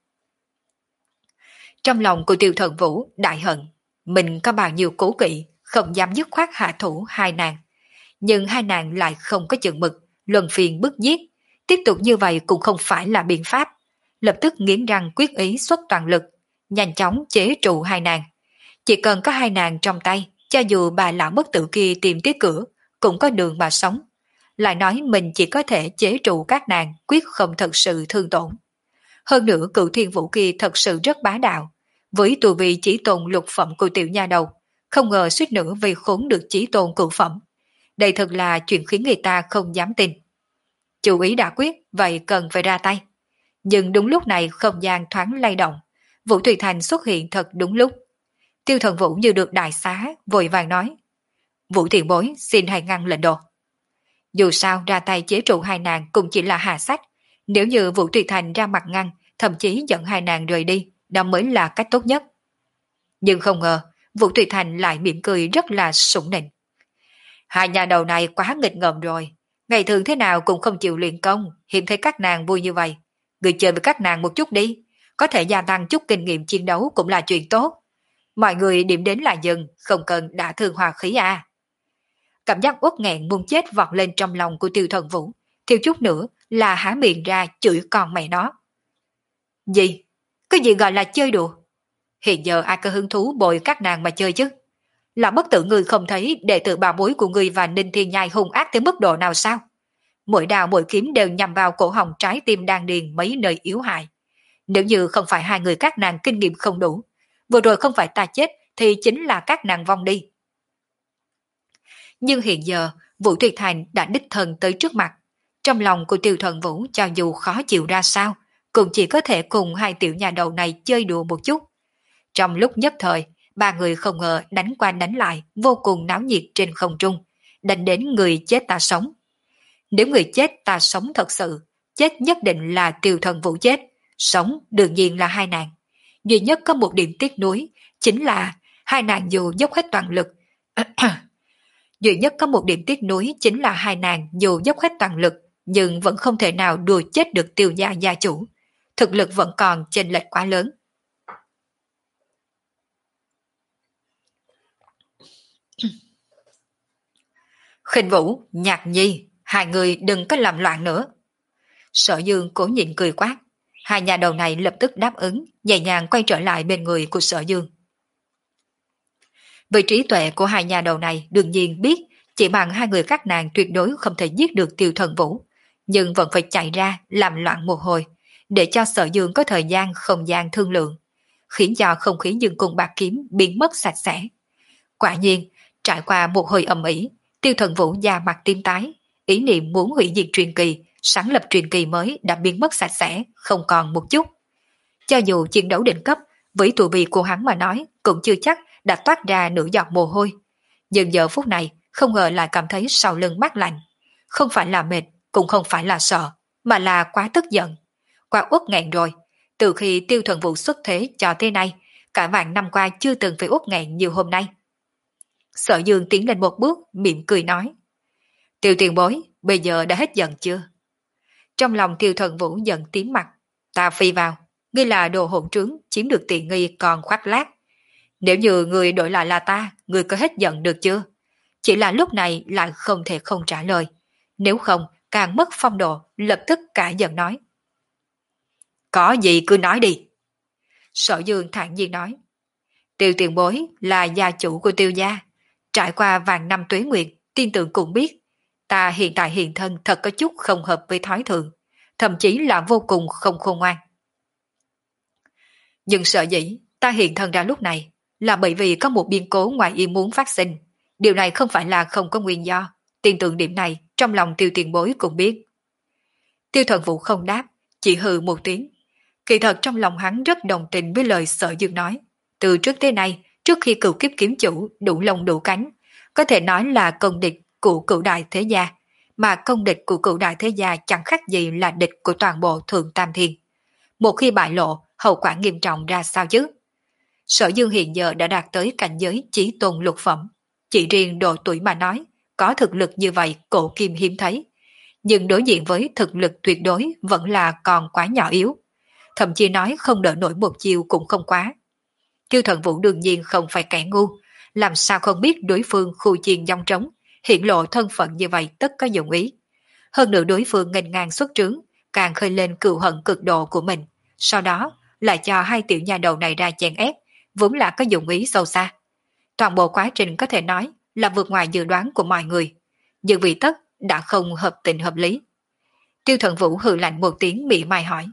Trong lòng của Tiêu Thần Vũ đại hận, mình có bao nhiêu cố kỵ, không dám dứt khoát hạ thủ hai nàng. Nhưng hai nàng lại không có chừng mực, luân phiền bức giết, tiếp tục như vậy cũng không phải là biện pháp. Lập tức nghiến răng quyết ý xuất toàn lực, nhanh chóng chế trụ hai nàng. Chỉ cần có hai nàng trong tay, cho dù bà lão bất tử kia tìm tới cửa, cũng có đường mà sống. Lại nói mình chỉ có thể chế trụ các nàng, quyết không thật sự thương tổn. Hơn nữa Cửu Thiên Vũ kia thật sự rất bá đạo, với tu vi chỉ tôn lục phẩm của tiểu nha đầu, không ngờ suýt nữa vì khốn được chỉ tôn cửu phẩm. Đây thật là chuyện khiến người ta không dám tin. Chủ ý đã quyết, vậy cần phải ra tay. Nhưng đúng lúc này không gian thoáng lay động, Vũ Thủy Thành xuất hiện thật đúng lúc. Tiêu Thần Vũ như được đại xá, vội vàng nói: Vũ Thiện Bối xin hãy ngăn lệnh đồ. Dù sao ra tay chế trụ hai nàng cũng chỉ là hạ sách, nếu như Vũ Thủy Thành ra mặt ngăn, thậm chí dẫn hai nàng rời đi, đó mới là cách tốt nhất. Nhưng không ngờ, Vũ Thủy Thành lại mỉm cười rất là sủng nịnh. Hai nhà đầu này quá nghịch ngợm rồi, ngày thường thế nào cũng không chịu luyện công, hiếm thấy các nàng vui như vậy. Người chơi với các nàng một chút đi, có thể gia tăng chút kinh nghiệm chiến đấu cũng là chuyện tốt. Mọi người điểm đến là dừng, không cần đả thương hòa khí à. Cảm giác uất nghẹn muốn chết vọt lên trong lòng của Tiêu Thần Vũ, thiếu chút nữa là há miệng ra chửi con mẹ nó. Gì? Cái gì gọi là chơi đùa? Hiện giờ ai có hứng thú bồi các nàng mà chơi chứ? Là bất tử người không thấy đệ tử bà bối của người và Ninh Thiên Nhai hung ác tới mức độ nào sao? Mỗi đào mỗi kiếm đều nhằm vào cổ họng trái tim đan điền mấy nơi yếu hại. Nếu như không phải hai người các nàng kinh nghiệm không đủ, vừa rồi không phải ta chết thì chính là các nàng vong đi. Nhưng hiện giờ Vũ Tuyệt Thành đã đích thân tới trước mặt. Trong lòng của Tiêu Thần Vũ cho dù khó chịu ra sao, cũng chỉ có thể cùng hai tiểu nhà đầu này chơi đùa một chút. Trong lúc nhất thời, ba người không ngờ đánh qua đánh lại vô cùng náo nhiệt trên không trung, đánh đến người chết ta sống. Nếu người chết ta sống thật sự, chết nhất định là Tiêu Thần Vũ chết, sống đương nhiên là hai nàng. Duy nhất có một điểm tiếc nuối, chính là hai nàng dù dốc hết toàn lực. Duy nhất có một điểm tiếc nuối chính là hai nàng dù dốc hết toàn lực, nhưng vẫn không thể nào đùa chết được Tiêu gia gia chủ. Thực lực vẫn còn chênh lệch quá lớn. Khinh Vũ, Nhạc Nhi, hai người đừng có làm loạn nữa. Sở Dương cố nhịn cười quát. Hai nhà đầu này lập tức đáp ứng, nhẹ nhàng quay trở lại bên người của Sở Dương. Với trí tuệ của hai nhà đầu này đương nhiên biết chỉ bằng hai người các nàng tuyệt đối không thể giết được Tiêu Thần Vũ, nhưng vẫn phải chạy ra làm loạn một hồi, để cho Sở Dương có thời gian không gian thương lượng, khiến cho không khí dương cung bạc kiếm biến mất sạch sẽ. Quả nhiên, trải qua một hồi ầm ĩ, Tiêu Thần Vũ da mặt tím tái, ý niệm muốn hủy diệt truyền kỳ, sáng lập truyền kỳ mới đã biến mất sạch sẽ, không còn một chút. Cho dù chiến đấu đỉnh cấp, với tu vi của hắn mà nói, cũng chưa chắc đã toát ra nửa giọt mồ hôi. Nhưng giờ phút này, không ngờ lại cảm thấy sau lưng mát lạnh. Không phải là mệt, cũng không phải là sợ, mà là quá tức giận. Quá uất nghẹn rồi, từ khi Tiêu Thần Vũ xuất thế cho tới nay, cả vạn năm qua chưa từng phải uất nghẹn như hôm nay. Sở Dương tiến lên một bước, mỉm cười nói. Tiêu tiền bối, bây giờ đã hết giận chưa? Trong lòng Tiêu Thần Vũ giận tím mặt. Ta phi vào, ngươi là đồ hỗn trướng, chiếm được tiện nghi còn khoác lác. Nếu như người đổi lại là ta, người có hết giận được chưa? Chỉ là lúc này lại không thể không trả lời. Nếu không, càng mất phong độ, lập tức cả giận nói. Có gì cứ nói đi. Sở Dương thản nhiên nói. Tiêu tiền bối là gia chủ của Tiêu gia. Trải qua vài năm tuế nguyệt, tin tưởng cũng biết. Ta hiện tại hiện thân thật có chút không hợp với thói thường, thậm chí là vô cùng không khôn ngoan. Nhưng sợ dĩ ta hiện thân ra lúc này là bởi vì có một biến cố ngoài ý muốn phát sinh. Điều này không phải là không có nguyên do. Tin tưởng điểm này trong lòng Tiêu tiền bối cũng biết. Tiêu Thần Vũ không đáp, chỉ hừ một tiếng. Kỳ thật trong lòng hắn rất đồng tình với lời Sở Dương nói. Từ trước tới nay, trước khi cửu kiếp kiếm chủ đủ lông đủ cánh, có thể nói là công địch của cửu đại thế gia, mà công địch của cửu đại thế gia chẳng khác gì là địch của toàn bộ thượng tam thiên. Một khi bại lộ, hậu quả nghiêm trọng ra sao chứ? Sở Dương hiện giờ đã đạt tới cảnh giới chí tôn lục phẩm. Chỉ riêng độ tuổi mà nói, có thực lực như vậy cổ kim hiếm thấy. Nhưng đối diện với thực lực tuyệt đối vẫn là còn quá nhỏ yếu. Thậm chí nói không đỡ nổi một chiêu cũng không quá. Tiêu Thần Vũ đương nhiên không phải kẻ ngu, làm sao không biết đối phương khu chiên dòng trống, hiện lộ thân phận như vậy tất có dụng ý. Hơn nữa đối phương nghênh ngang xuất trướng, càng khơi lên cừu hận cực độ của mình, sau đó lại cho hai tiểu nhà đầu này ra chèn ép, vốn là có dụng ý sâu xa. Toàn bộ quá trình có thể nói là vượt ngoài dự đoán của mọi người, nhưng vì tất đã không hợp tình hợp lý. Tiêu Thần Vũ hừ lạnh một tiếng mỉa mai hỏi.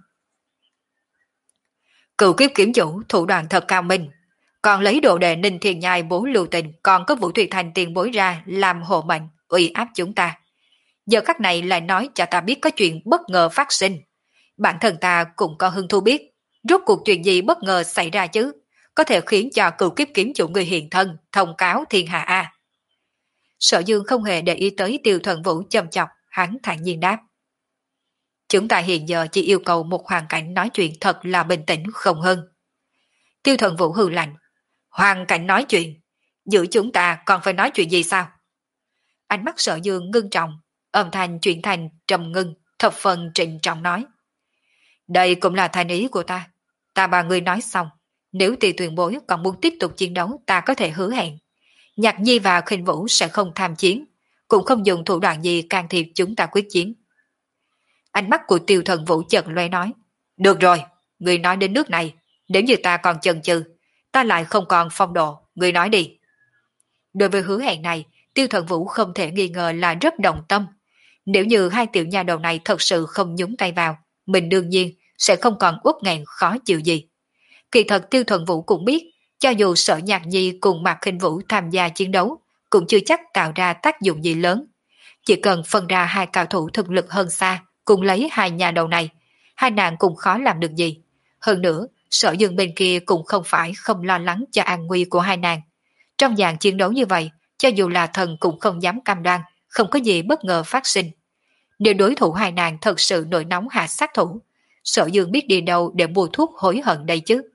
Cựu kiếp kiếm chủ thủ đoạn thật cao minh, còn lấy đồ đệ Ninh Thiên Nhai bố lưu tình, còn có Vũ Thủy Thành tiền bối ra làm hộ mệnh, uy áp chúng ta. Giờ các này lại nói cho ta biết có chuyện bất ngờ phát sinh. Bản thân ta cũng có hứng thú biết, rốt cuộc chuyện gì bất ngờ xảy ra chứ, có thể khiến cho cựu kiếp kiếm chủ người hiện thân thông cáo thiên hạ a. Sở Dương không hề để ý tới Tiêu Thần Vũ châm chọc, hắn thản nhiên đáp. Chúng ta hiện giờ chỉ yêu cầu một hoàn cảnh nói chuyện thật là bình tĩnh không hơn. Tiêu Thần Vũ hừ lạnh. Hoàn cảnh nói chuyện? Giữa chúng ta còn phải nói chuyện gì sao? Ánh mắt Sở Dương ngưng trọng, âm thanh chuyển thành trầm ngưng, thập phần trịnh trọng nói. Đây cũng là thành ý của ta. Ta và người nói xong, nếu Tiêu Tuyền Bối còn muốn tiếp tục chiến đấu, ta có thể hứa hẹn. Nhạc Nhi và Khinh Vũ sẽ không tham chiến, cũng không dùng thủ đoạn gì can thiệp chúng ta quyết chiến. Ánh mắt của Tiêu Thần Vũ chợt lóe nói. Được rồi, người nói đến nước này, nếu như ta còn chần chừ, ta lại không còn phong độ, người nói đi. Đối với hứa hẹn này, Tiêu Thần Vũ không thể nghi ngờ là rất đồng tâm. Nếu như hai tiểu nha đầu này thật sự không nhúng tay vào, mình đương nhiên sẽ không còn uất nghẹn khó chịu gì. Kỳ thật Tiêu Thần Vũ cũng biết, cho dù Sở Nhạc Nhi cùng Mạc Khinh Vũ tham gia chiến đấu, cũng chưa chắc tạo ra tác dụng gì lớn. Chỉ cần phân ra hai cao thủ thực lực hơn xa, cùng lấy hai nhà đầu này, hai nàng cũng khó làm được gì. Hơn nữa, Sở Dương bên kia cũng không phải không lo lắng cho an nguy của hai nàng. Trong dạng chiến đấu như vậy, cho dù là thần cũng không dám cam đoan, không có gì bất ngờ phát sinh. Nếu đối thủ hai nàng thật sự nổi nóng hạ sát thủ, Sở Dương biết đi đâu để mua thuốc hối hận đây chứ.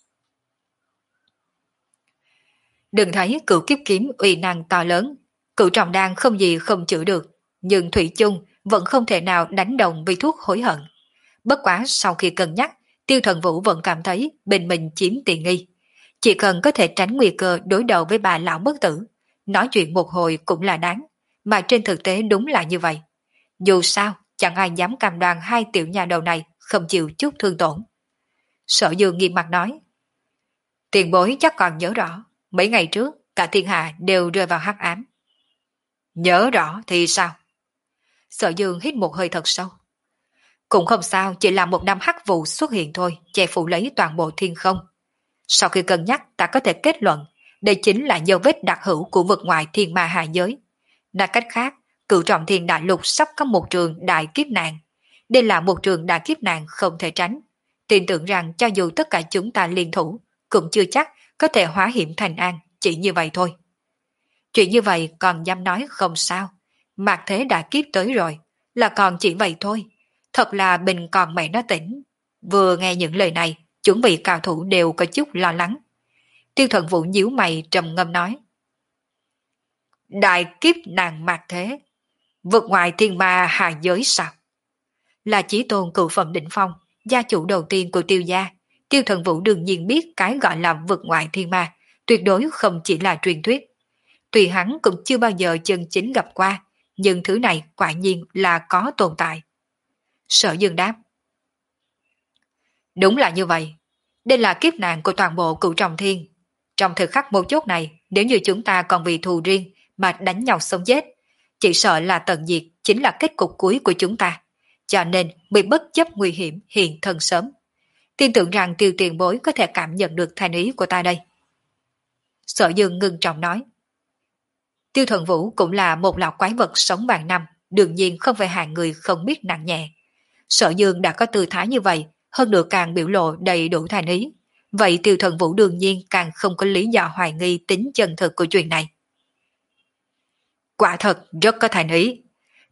Đừng thấy cửu kiếp kiếm uy năng to lớn, cửu trọng đan không gì không chữa được, nhưng Thủy chung vẫn không thể nào đánh đồng với thuốc hối hận. Bất quá sau khi cân nhắc, Tiêu Thần Vũ vẫn cảm thấy bên mình chiếm tiện nghi. Chỉ cần có thể tránh nguy cơ đối đầu với bà lão bất tử, nói chuyện một hồi cũng là đáng, mà trên thực tế đúng là như vậy. Dù sao, chẳng ai dám cam đoan hai tiểu nhà đầu này không chịu chút thương tổn. Sở Dương nghiêm mặt nói. Tiền bối chắc còn nhớ rõ, mấy ngày trước cả thiên hạ đều rơi vào hắc ám. Nhớ rõ thì sao? Sở Dương hít một hơi thật sâu. Cũng không sao, chỉ là một năm hắc vụ xuất hiện thôi, che phủ lấy toàn bộ thiên không. Sau khi cân nhắc, ta có thể kết luận, đây chính là dấu vết đặc hữu của vực ngoại thiên ma hạ giới. Nói cách khác, cửu trọng thiên đại lục sắp có một trường đại kiếp nạn. Đây là một trường đại kiếp nạn không thể tránh. Tin tưởng rằng cho dù tất cả chúng ta liên thủ, cũng chưa chắc có thể hóa hiểm thành an, chỉ như vậy thôi. Chuyện như vậy còn dám nói không sao. Mạc thế đã kiếp tới rồi, là còn chỉ vậy thôi. Thật là bình còn mẹ nó tỉnh. Vừa nghe những lời này, chuẩn bị cao thủ đều có chút lo lắng. Tiêu Thần Vũ nhíu mày trầm ngâm nói. Đại kiếp nạn mạc thế, vượt ngoài thiên ma hạ giới sao? Là chí tôn cựu phẩm đỉnh phong, gia chủ đầu tiên của Tiêu gia. Tiêu Thần Vũ đương nhiên biết cái gọi là vượt ngoại thiên ma, tuyệt đối không chỉ là truyền thuyết. Tuy hắn cũng chưa bao giờ chân chính gặp qua, nhưng thứ này quả nhiên là có tồn tại. Sở Dương đáp. Đúng là như vậy. Đây là kiếp nạn của toàn bộ cửu trọng thiên. Trong thời khắc mấu chốt này, nếu như chúng ta còn vì thù riêng mà đánh nhau sống chết, chỉ sợ là tận diệt chính là kết cục cuối của chúng ta. Cho nên bị bất chấp nguy hiểm hiện thân sớm. Tin tưởng rằng Tiêu tiền bối có thể cảm nhận được thành ý của ta đây. Sở Dương ngưng trọng nói. Tiêu Thần Vũ cũng là một lão quái vật sống vạn năm, đương nhiên không phải hạng người không biết nặng nhẹ. Sở Dương đã có tư thái như vậy, hơn nữa càng biểu lộ đầy đủ thành ý. Vậy Tiêu Thần Vũ đương nhiên càng không có lý do hoài nghi tính chân thực của chuyện này. Quả thật rất có thành ý.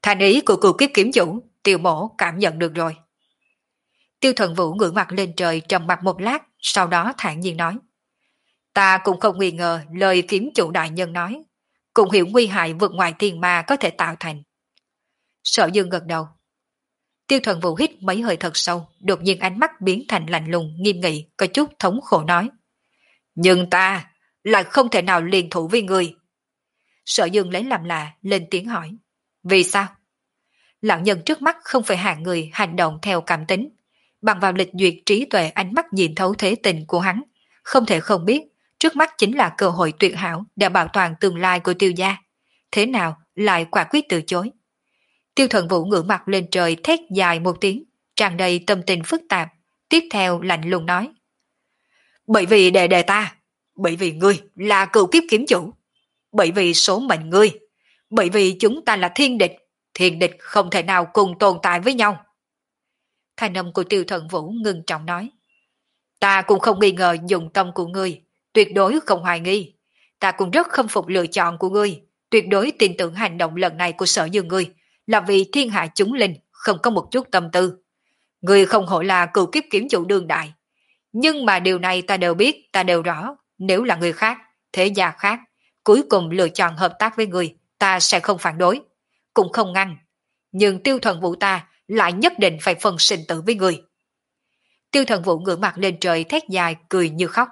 Thành ý của cựu kiếp kiếm chủ, Tiêu Mỗ cảm nhận được rồi. Tiêu Thần Vũ ngửa mặt lên trời trầm mặt một lát, sau đó thản nhiên nói. Ta cũng không nghi ngờ lời kiếm chủ đại nhân nói, cũng hiểu nguy hại vượt ngoài thiên ma có thể tạo thành. Sở Dương gật đầu. Tiêu Thần Vũ hít mấy hơi thật sâu, đột nhiên ánh mắt biến thành lạnh lùng, nghiêm nghị, có chút thống khổ nói. Nhưng ta lại không thể nào liên thủ với người. Sở Dương lấy làm lạ, lên tiếng hỏi. Vì sao? Lão nhân trước mắt không phải hạng người hành động theo cảm tính, bằng vào lịch duyệt trí tuệ ánh mắt nhìn thấu thế tình của hắn, không thể không biết, trước mắt chính là cơ hội tuyệt hảo để bảo toàn tương lai của Tiêu gia. Thế nào lại quả quyết từ chối? Tiêu Thần Vũ ngửa mặt lên trời thét dài một tiếng, tràn đầy tâm tình phức tạp, tiếp theo lạnh lùng nói. Bởi vì đệ đệ ta, bởi vì ngươi là cựu kiếp kiếm chủ, bởi vì số mệnh ngươi, bởi vì chúng ta là thiên địch, thiên địch không thể nào cùng tồn tại với nhau. Thanh âm của Tiêu Thần Vũ ngưng trọng nói. Ta cũng không nghi ngờ dụng tâm của ngươi, tuyệt đối không hoài nghi. Ta cũng rất khâm phục lựa chọn của ngươi, tuyệt đối tin tưởng hành động lần này của Sở Dương ngươi là vì thiên hạ chúng linh, không có một chút tâm tư. Ngươi không hổ là cựu kiếp kiếm chủ đương đại. Nhưng mà điều này ta đều biết, ta đều rõ, nếu là người khác, thế gia khác, cuối cùng lựa chọn hợp tác với ngươi, ta sẽ không phản đối, cũng không ngăn. Nhưng Tiêu Thần Vũ ta lại nhất định phải phân sinh tử với ngươi. Tiêu Thần Vũ ngửa mặt lên trời thét dài, cười như khóc.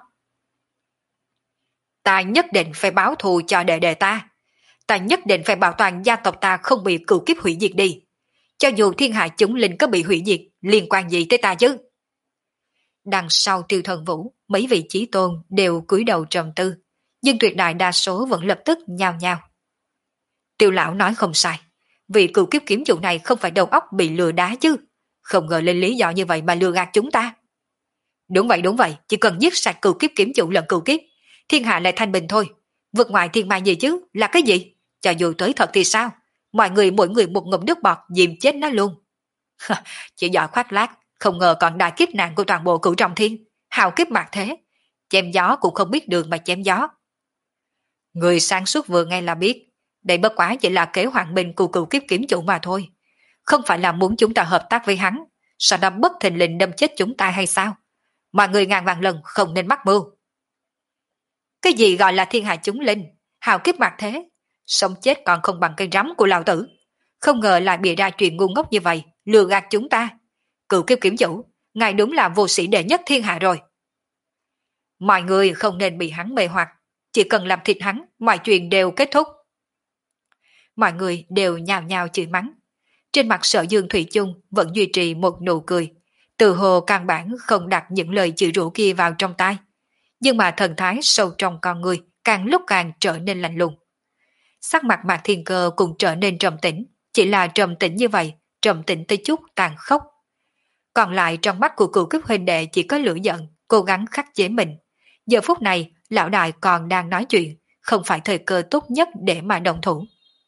Ta nhất định phải báo thù cho đệ đệ ta. Ta nhất định phải bảo toàn gia tộc ta không bị cửu kiếp hủy diệt đi. Cho dù thiên hạ chúng linh có bị hủy diệt, liên quan gì tới ta chứ? Đằng sau Tiêu Thần Vũ, mấy vị chí tôn đều cúi đầu trầm tư, nhưng tuyệt đại đa số vẫn lập tức nhao nhao. Tiêu lão nói không sai, vị cửu kiếp kiếm chủ này không phải đầu óc bị lừa đá chứ, không ngờ lên lý do như vậy mà lừa gạt chúng ta. Đúng vậy đúng vậy, chỉ cần giết sạch cửu kiếp kiếm chủ lần cửu kiếp, thiên hạ lại thanh bình thôi. Vượt ngoài thiên ma gì chứ, là cái gì? Cho dù tới thật thì sao? Mọi người mỗi người một ngụm nước bọt dìm chết nó luôn. Chỉ giỏi khoác lác, không ngờ còn đại kiếp nạn của toàn bộ cửu trọng thiên, hào kiếp mạt thế. Chém gió cũng không biết đường mà chém gió. Người sáng suốt vừa nghe là biết, đây bất quá chỉ là kế hoạch bình của cửu kiếp kiếm chủ mà thôi. Không phải là muốn chúng ta hợp tác với hắn, sau đó bất thình lình đâm chết chúng ta hay sao? Mọi người ngàn vạn lần không nên mắc mưu. Cái gì gọi là thiên hạ chúng linh, hào kiếp mạt thế, sống chết còn không bằng cây rắm của lão tử. Không ngờ lại bịa ra chuyện ngu ngốc như vậy, lừa gạt chúng ta. Cựu kiếp kiếm chủ, ngài đúng là vô sĩ đệ nhất thiên hạ rồi. Mọi người không nên bị hắn mê hoặc, chỉ cần làm thịt hắn, mọi chuyện đều kết thúc. Mọi người đều nhào nhào chửi mắng. Trên mặt Sở Dương thủy chung vẫn duy trì một nụ cười, từ hồ căn bản không đặt những lời chửi rủa kia vào trong tai. Nhưng mà thần thái sâu trong con người càng lúc càng trở nên lạnh lùng. Sắc mặt Mạc Thiên Cơ cũng trở nên trầm tĩnh, chỉ là trầm tĩnh như vậy, trầm tĩnh tới chút tàn khốc. Còn lại trong mắt của cựu kiếp huynh đệ chỉ có lửa giận, cố gắng khắc chế mình. Giờ phút này, lão đại còn đang nói chuyện, không phải thời cơ tốt nhất để mà đồng thủ.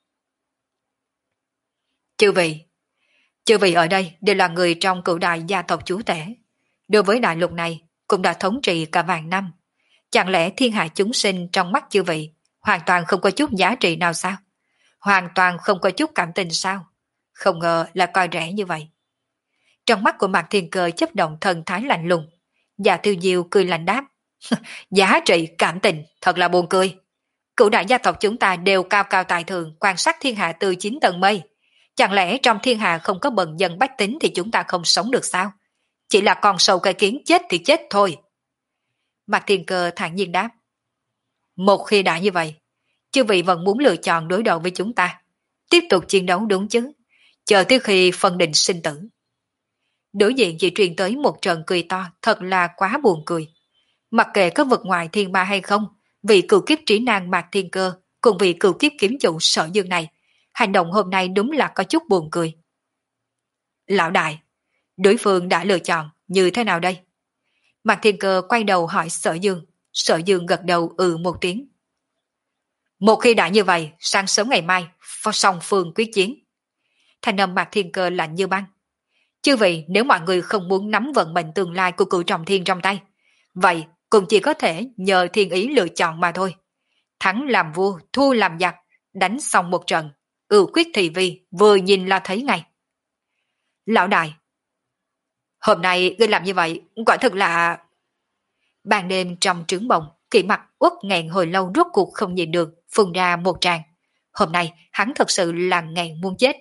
Chư vị, chư vị ở đây đều là người trong cựu đại gia tộc chúa tể. Đối với đại lục này, cũng đã thống trị cả vạn năm. Chẳng lẽ thiên hạ chúng sinh trong mắt chư vị hoàn toàn không có chút giá trị nào sao? Hoàn toàn không có chút cảm tình sao? Không ngờ là coi rẻ như vậy. Trong mắt của Mạc Thiên Cơ chấp động thần thái lạnh lùng. Dạ Tiêu Diêu cười lạnh đáp. Giá trị cảm tình thật là buồn cười. Cửu đại gia tộc chúng ta đều cao cao tài thường, quan sát thiên hạ từ chín tầng mây. Chẳng lẽ trong thiên hạ không có bần dân bách tính thì chúng ta không sống được sao? Chỉ là con sâu cây kiến chết thì chết thôi. Mạc Thiên Cơ thản nhiên đáp. Một khi đã như vậy, chư vị vẫn muốn lựa chọn đối đầu với chúng ta. Tiếp tục chiến đấu đúng chứ? Chờ tới khi phân định sinh tử. Đối diện chỉ truyền tới một trận cười to, thật là quá buồn cười. Mặc kệ có vực ngoài thiên ma hay không, vị cựu kiếp trí năng Mạc Thiên Cơ cùng vị cựu kiếp kiếm chủ Sở Dương này, hành động hôm nay đúng là có chút buồn cười. Lão đại, đối phương đã lựa chọn như thế nào đây? Mạc Thiên Cơ quay đầu hỏi Sở Dương. Sở Dương gật đầu ừ một tiếng. Một khi đã như vậy, sáng sớm ngày mai, song phương quyết chiến. Thanh âm Mạc Thiên Cơ lạnh như băng. Chứ vậy nếu mọi người không muốn nắm vận mệnh tương lai của cửu trọng thiên trong tay, vậy cũng chỉ có thể nhờ thiên ý lựa chọn mà thôi. Thắng làm vua, thua làm giặc, đánh xong một trận, ưu quyết thị vi, vừa nhìn là thấy ngay. Lão đại, hôm nay ngươi làm như vậy, quả thực là... Ban đêm trong trướng bồng, Kỷ Mặc uất nghẹn hồi lâu rốt cuộc không nhìn được, phun ra một tràng. Hôm nay hắn thật sự là nghẹn muốn chết.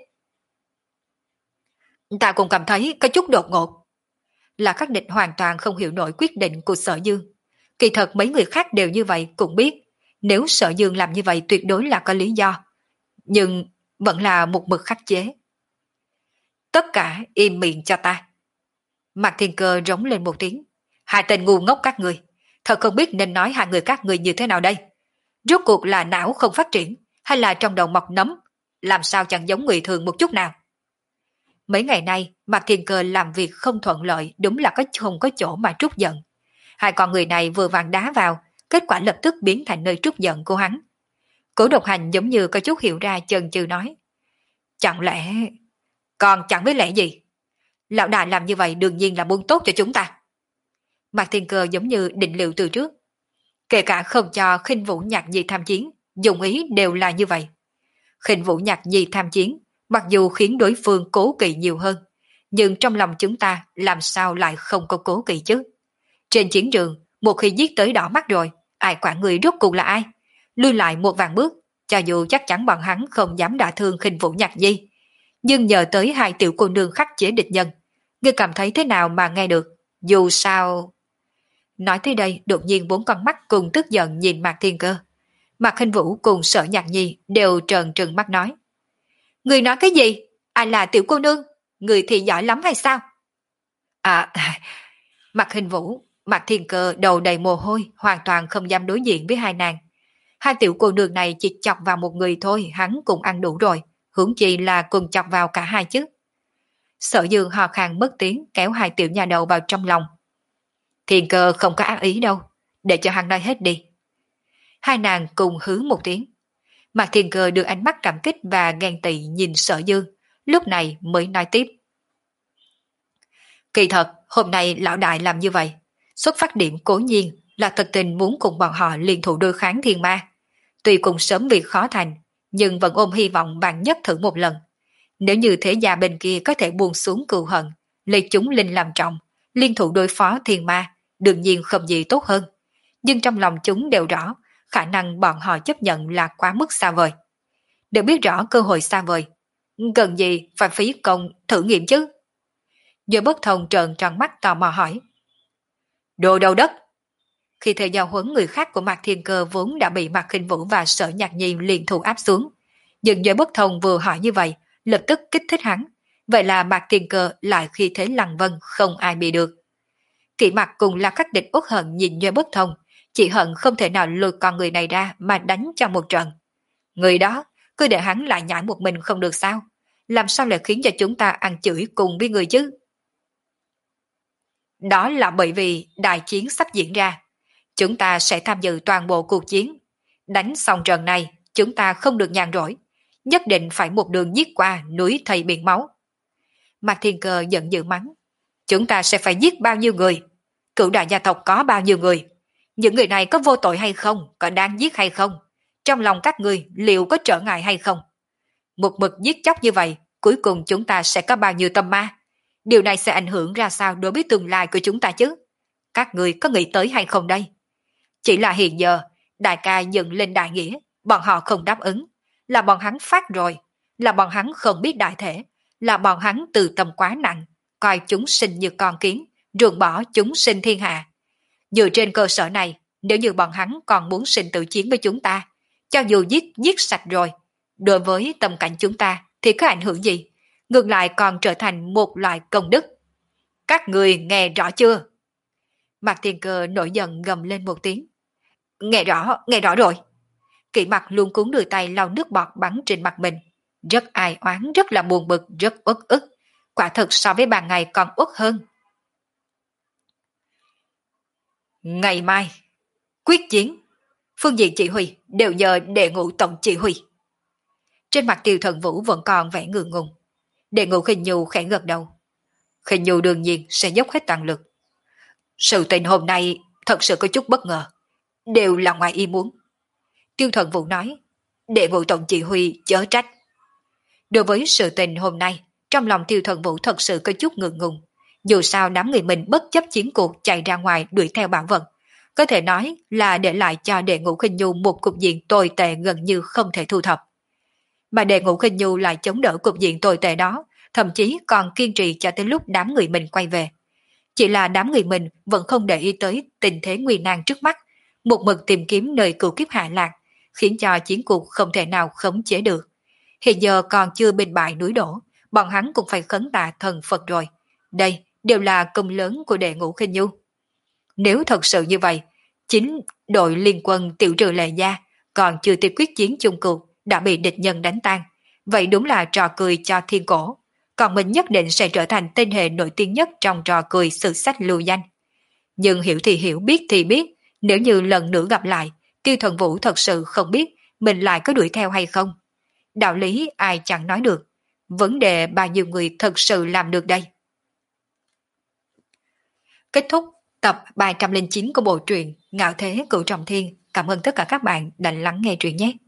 Ta cũng cảm thấy có chút đột ngột. Là Khắc Địch hoàn toàn không hiểu nổi quyết định của Sở Dương. Kỳ thật mấy người khác đều như vậy cũng biết, nếu Sở Dương làm như vậy tuyệt đối là có lý do. Nhưng vẫn là một mực khắc chế. Tất cả im miệng cho ta. Mạc Thiên Cơ rống lên một tiếng. Hai tên ngu ngốc các người, thật không biết nên nói hai người các người như thế nào đây. Rốt cuộc là não không phát triển, hay là trong đầu mọc nấm, làm sao chẳng giống người thường một chút nào. Mấy ngày nay, Mạc Thiên Cơ làm việc không thuận lợi, đúng là có không có chỗ mà trút giận. Hai con người này vừa vàng đá vào, kết quả lập tức biến thành nơi trút giận của hắn. Cố Độc Hành giống như có chút hiểu ra, chần chừ nói. Chẳng lẽ... Còn chẳng biết lẽ gì? Lão đại làm như vậy đương nhiên là muốn tốt cho chúng ta. Mạc Thiên Cơ giống như định liệu từ trước. Kể cả không cho Khinh Vũ Nhạc Nhi tham chiến, dụng ý đều là như vậy. Khinh Vũ Nhạc Nhi tham chiến, mặc dù khiến đối phương cố kỵ nhiều hơn, nhưng trong lòng chúng ta làm sao lại không có cố kỵ chứ? Trên chiến trường, một khi giết tới đỏ mắt rồi, ai quản người rốt cuộc là ai? Lui lại một vạn bước, cho dù chắc chắn bọn hắn không dám đả thương Khinh Vũ Nhạc Nhi. Nhưng nhờ tới hai tiểu cô nương khắc chế địch nhân, ngươi cảm thấy thế nào mà nghe được? Dù sao... Nói tới đây, đột nhiên bốn con mắt cùng tức giận nhìn Mạc Thiên Cơ. Mạc Khinh Vũ cùng Sở Nhạc Nhi đều trợn trừng mắt nói. Người nói cái gì? Ai là tiểu cô nương? Người thì giỏi lắm hay sao? À, Mạc Khinh Vũ, Mạc Thiên Cơ đầu đầy mồ hôi, hoàn toàn không dám đối diện với hai nàng. Hai tiểu cô nương này chỉ chọc vào một người thôi, hắn cũng ăn đủ rồi, huống chi là cùng chọc vào cả hai chứ. Sở Dương hò khan mất tiếng, kéo hai tiểu nhà đầu vào trong lòng. Thiên Cơ không có ác ý đâu, để cho hắn nói hết đi. Hai nàng cùng hứ một tiếng. Mạc Thiên Cơ đưa ánh mắt cảm kích và ghen tị nhìn Sở Dương, lúc này mới nói tiếp. Kỳ thật, hôm nay lão đại làm như vậy, xuất phát điểm cố nhiên là thật tình muốn cùng bọn họ liên thủ đối kháng thiên ma. Tuy cùng sớm việc khó thành, nhưng vẫn ôm hy vọng bạn nhất thử một lần. Nếu như thế gia bên kia có thể buông xuống cừu hận, lấy chúng linh làm trọng, liên thủ đối phó thiên ma, đương nhiên không gì tốt hơn. Nhưng trong lòng chúng đều rõ, khả năng bọn họ chấp nhận là quá mức xa vời. Đều biết rõ cơ hội xa vời, cần gì phải phí công thử nghiệm chứ? Giờ bất thông trợn tròn mắt tò mò hỏi. Đồ đầu đất! Khi thời giao huấn người khác của Mạc Thiên Cơ vốn đã bị Mạc Khinh Vũ và Sở Nhạc Nhi liền thủ áp xuống. Nhưng giờ bất thông vừa hỏi như vậy, lập tức kích thích hắn. Vậy là Mạc Thiên Cơ lại khi thế lăng vân không ai bị được. Kỷ Mặc cùng là Khắc Địch uất hận nhìn Duy Bất Thông, chỉ hận không thể nào lôi con người này ra mà đánh cho một trận. Người đó, cứ để hắn lại nhảy một mình không được sao? Làm sao lại khiến cho chúng ta ăn chửi cùng với người chứ? Đó là bởi vì đại chiến sắp diễn ra. Chúng ta sẽ tham dự toàn bộ cuộc chiến. Đánh xong trận này, chúng ta không được nhàn rỗi. Nhất định phải một đường giết qua núi thây biển máu. Mạc Thiên Cơ giận dữ mắng. Chúng ta sẽ phải giết bao nhiêu người? Cửu đại gia tộc có bao nhiêu người? Những người này có vô tội hay không? Có đáng giết hay không? Trong lòng các người liệu có trở ngại hay không? Một mực giết chóc như vậy, cuối cùng chúng ta sẽ có bao nhiêu tâm ma? Điều này sẽ ảnh hưởng ra sao đối với tương lai của chúng ta chứ? Các người có nghĩ tới hay không đây? Chỉ là hiện giờ, đại ca dựng lên đại nghĩa, bọn họ không đáp ứng. Là bọn hắn phát rồi, là bọn hắn không biết đại thể, là bọn hắn từ tâm quá nặng, coi chúng sinh như con kiến, ruồng bỏ chúng sinh thiên hạ. Dựa trên cơ sở này, nếu như bọn hắn còn muốn sinh tử chiến với chúng ta, cho dù giết giết sạch rồi, đối với tâm cảnh chúng ta thì có ảnh hưởng gì? Ngược lại còn trở thành một loại công đức. Các người nghe rõ chưa? Mạc Thiên Cơ nổi giận gầm lên một tiếng. Nghe rõ, nghe rõ rồi. Kỷ Mặc luôn cuốn đưa tay lau nước bọt bắn trên mặt mình. Rất ai oán, rất là buồn bực, rất uất ức. Quả thực so với ban ngày còn uất hơn. Ngày mai, quyết chiến. Phương diện chỉ huy đều nhờ đệ ngũ tổng chỉ huy. Trên mặt Tiêu Thần Vũ vẫn còn vẻ ngượng ngùng. Đệ ngũ Khinh Nhu khẽ gật đầu. Khinh Nhu đương nhiên sẽ dốc hết toàn lực. Sự tình hôm nay thật sự có chút bất ngờ. Đều là ngoài ý muốn. Tiêu Thần Vũ nói. Đệ ngũ tổng chỉ huy chớ trách. Đối với sự tình hôm nay, trong lòng Tiêu Thần Vũ thật sự có chút ngượng ngùng. Dù sao đám người mình bất chấp chiến cuộc chạy ra ngoài đuổi theo bản vận, có thể nói là để lại cho Đệ Ngũ Khinh Nhu một cục diện tồi tệ gần như không thể thu thập. Mà Đệ Ngũ Khinh Nhu lại chống đỡ cục diện tồi tệ đó, thậm chí còn kiên trì cho tới lúc đám người mình quay về. Chỉ là đám người mình vẫn không để ý tới tình thế nguy nan trước mắt, một mực tìm kiếm nơi cửu kiếp hạ lạc, khiến cho chiến cuộc không thể nào khống chế được. Hiện giờ còn chưa bên bại núi đổ, bọn hắn cũng phải khấn tạ thần Phật rồi. Đây đều là công lớn của Đệ Ngũ Khinh Nhu. Nếu thật sự như vậy, chính đội liên quân tiểu trừ Lệ Gia còn chưa tiếp quyết chiến chung cuộc đã bị địch nhân đánh tan. Vậy đúng là trò cười cho thiên cổ. Còn mình nhất định sẽ trở thành tên hề nổi tiếng nhất trong trò cười sử sách lưu danh. Nhưng hiểu thì hiểu, biết thì biết, nếu như lần nữa gặp lại, Tiêu Thần Vũ thật sự không biết mình lại có đuổi theo hay không. Đạo lý ai chẳng nói được. Vấn đề bao nhiêu người thật sự làm được đây. Kết thúc tập ba trăm lẻ chín của bộ truyện Ngạo Thế Cửu Trọng Thiên. Cảm ơn tất cả các bạn đã lắng nghe truyện nhé.